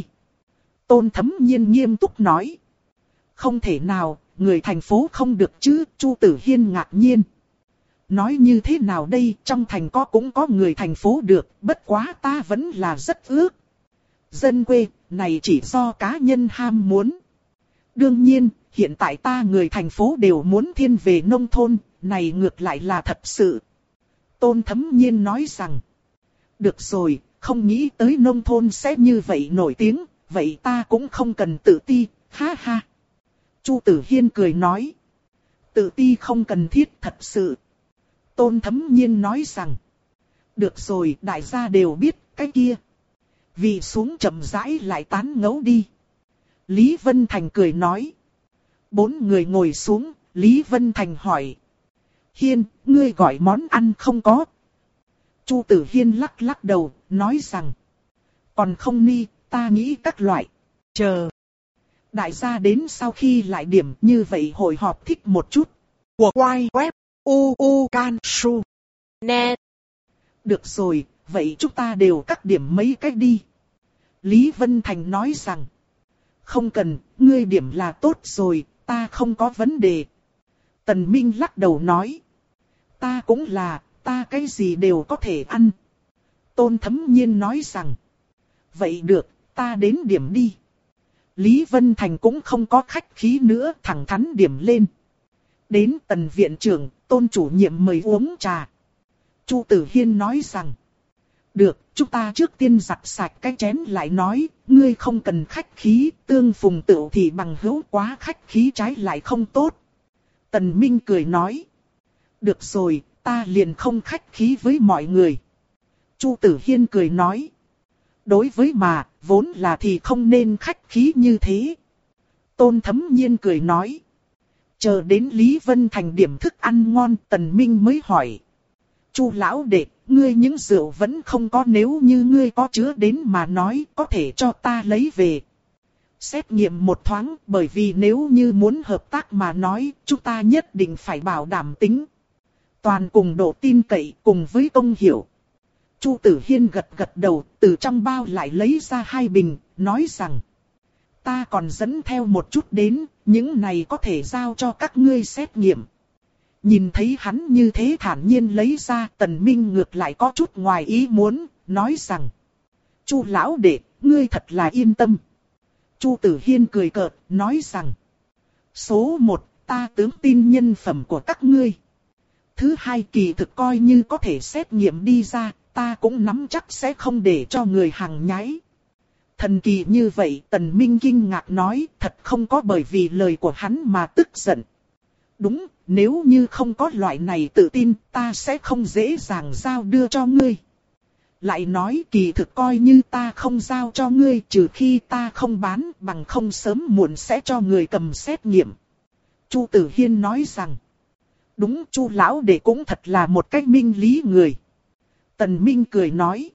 Tôn Thấm Nhiên nghiêm túc nói. Không thể nào, người thành phố không được chứ, Chu Tử Hiên ngạc nhiên. Nói như thế nào đây, trong thành có cũng có người thành phố được, bất quá ta vẫn là rất ước. Dân quê, này chỉ do cá nhân ham muốn. Đương nhiên, hiện tại ta người thành phố đều muốn thiên về nông thôn, này ngược lại là thật sự. Tôn Thấm Nhiên nói rằng. Được rồi, không nghĩ tới nông thôn sẽ như vậy nổi tiếng, vậy ta cũng không cần tự ti, ha ha. Chu Tử Hiên cười nói. Tự ti không cần thiết thật sự. Tôn Thấm Nhiên nói rằng. Được rồi, đại gia đều biết cái kia. Vì xuống chậm rãi lại tán ngấu đi. Lý Vân Thành cười nói. Bốn người ngồi xuống, Lý Vân Thành hỏi. Hiên, ngươi gọi món ăn không có? Chu Tử Hiên lắc lắc đầu, nói rằng. Còn không ni, ta nghĩ các loại. Chờ. Đại gia đến sau khi lại điểm như vậy hội họp thích một chút. Của quay web u u can su net. Được rồi, vậy chúng ta đều cắt điểm mấy cách đi. Lý Vân Thành nói rằng. Không cần, ngươi điểm là tốt rồi, ta không có vấn đề. Tần Minh lắc đầu nói. Ta cũng là, ta cái gì đều có thể ăn. Tôn Thấm Nhiên nói rằng. Vậy được, ta đến điểm đi. Lý Vân Thành cũng không có khách khí nữa, thẳng thắn điểm lên. Đến Tần viện trưởng, Tôn chủ nhiệm mời uống trà. Chu Tử Hiên nói rằng. Được, chúng ta trước tiên giặt sạch cái chén lại nói, ngươi không cần khách khí, tương phùng tựu thì bằng hữu quá khách khí trái lại không tốt. Tần Minh cười nói. Được rồi, ta liền không khách khí với mọi người. Chu Tử Hiên cười nói. Đối với mà, vốn là thì không nên khách khí như thế. Tôn Thấm Nhiên cười nói. Chờ đến Lý Vân Thành điểm thức ăn ngon, Tần Minh mới hỏi. Chu lão đệ, ngươi những rượu vẫn không có, nếu như ngươi có chứa đến mà nói, có thể cho ta lấy về. Xét nghiệm một thoáng, bởi vì nếu như muốn hợp tác mà nói, chúng ta nhất định phải bảo đảm tính toàn cùng độ tin cậy cùng với công hiểu. Chu Tử Hiên gật gật đầu, từ trong bao lại lấy ra hai bình, nói rằng. Ta còn dẫn theo một chút đến, những này có thể giao cho các ngươi xét nghiệm. Nhìn thấy hắn như thế thản nhiên lấy ra, Tần Minh ngược lại có chút ngoài ý muốn, nói rằng. Chu lão đệ, ngươi thật là yên tâm. Chu Tử Hiên cười cợt, nói rằng. Số một, ta tướng tin nhân phẩm của các ngươi. Thứ hai, kỳ thực coi như có thể xét nghiệm đi ra, ta cũng nắm chắc sẽ không để cho người hàng nhái. Thần kỳ như vậy, Tần Minh kinh ngạc nói, thật không có bởi vì lời của hắn mà tức giận. Đúng, nếu như không có loại này tự tin, ta sẽ không dễ dàng giao đưa cho ngươi. Lại nói kỳ thực coi như ta không giao cho ngươi, trừ khi ta không bán, bằng không sớm muộn sẽ cho người cầm xét nghiệm. Chu Tử Hiên nói rằng. Đúng, Chu lão đệ cũng thật là một cách minh lý người. Tần Minh cười nói.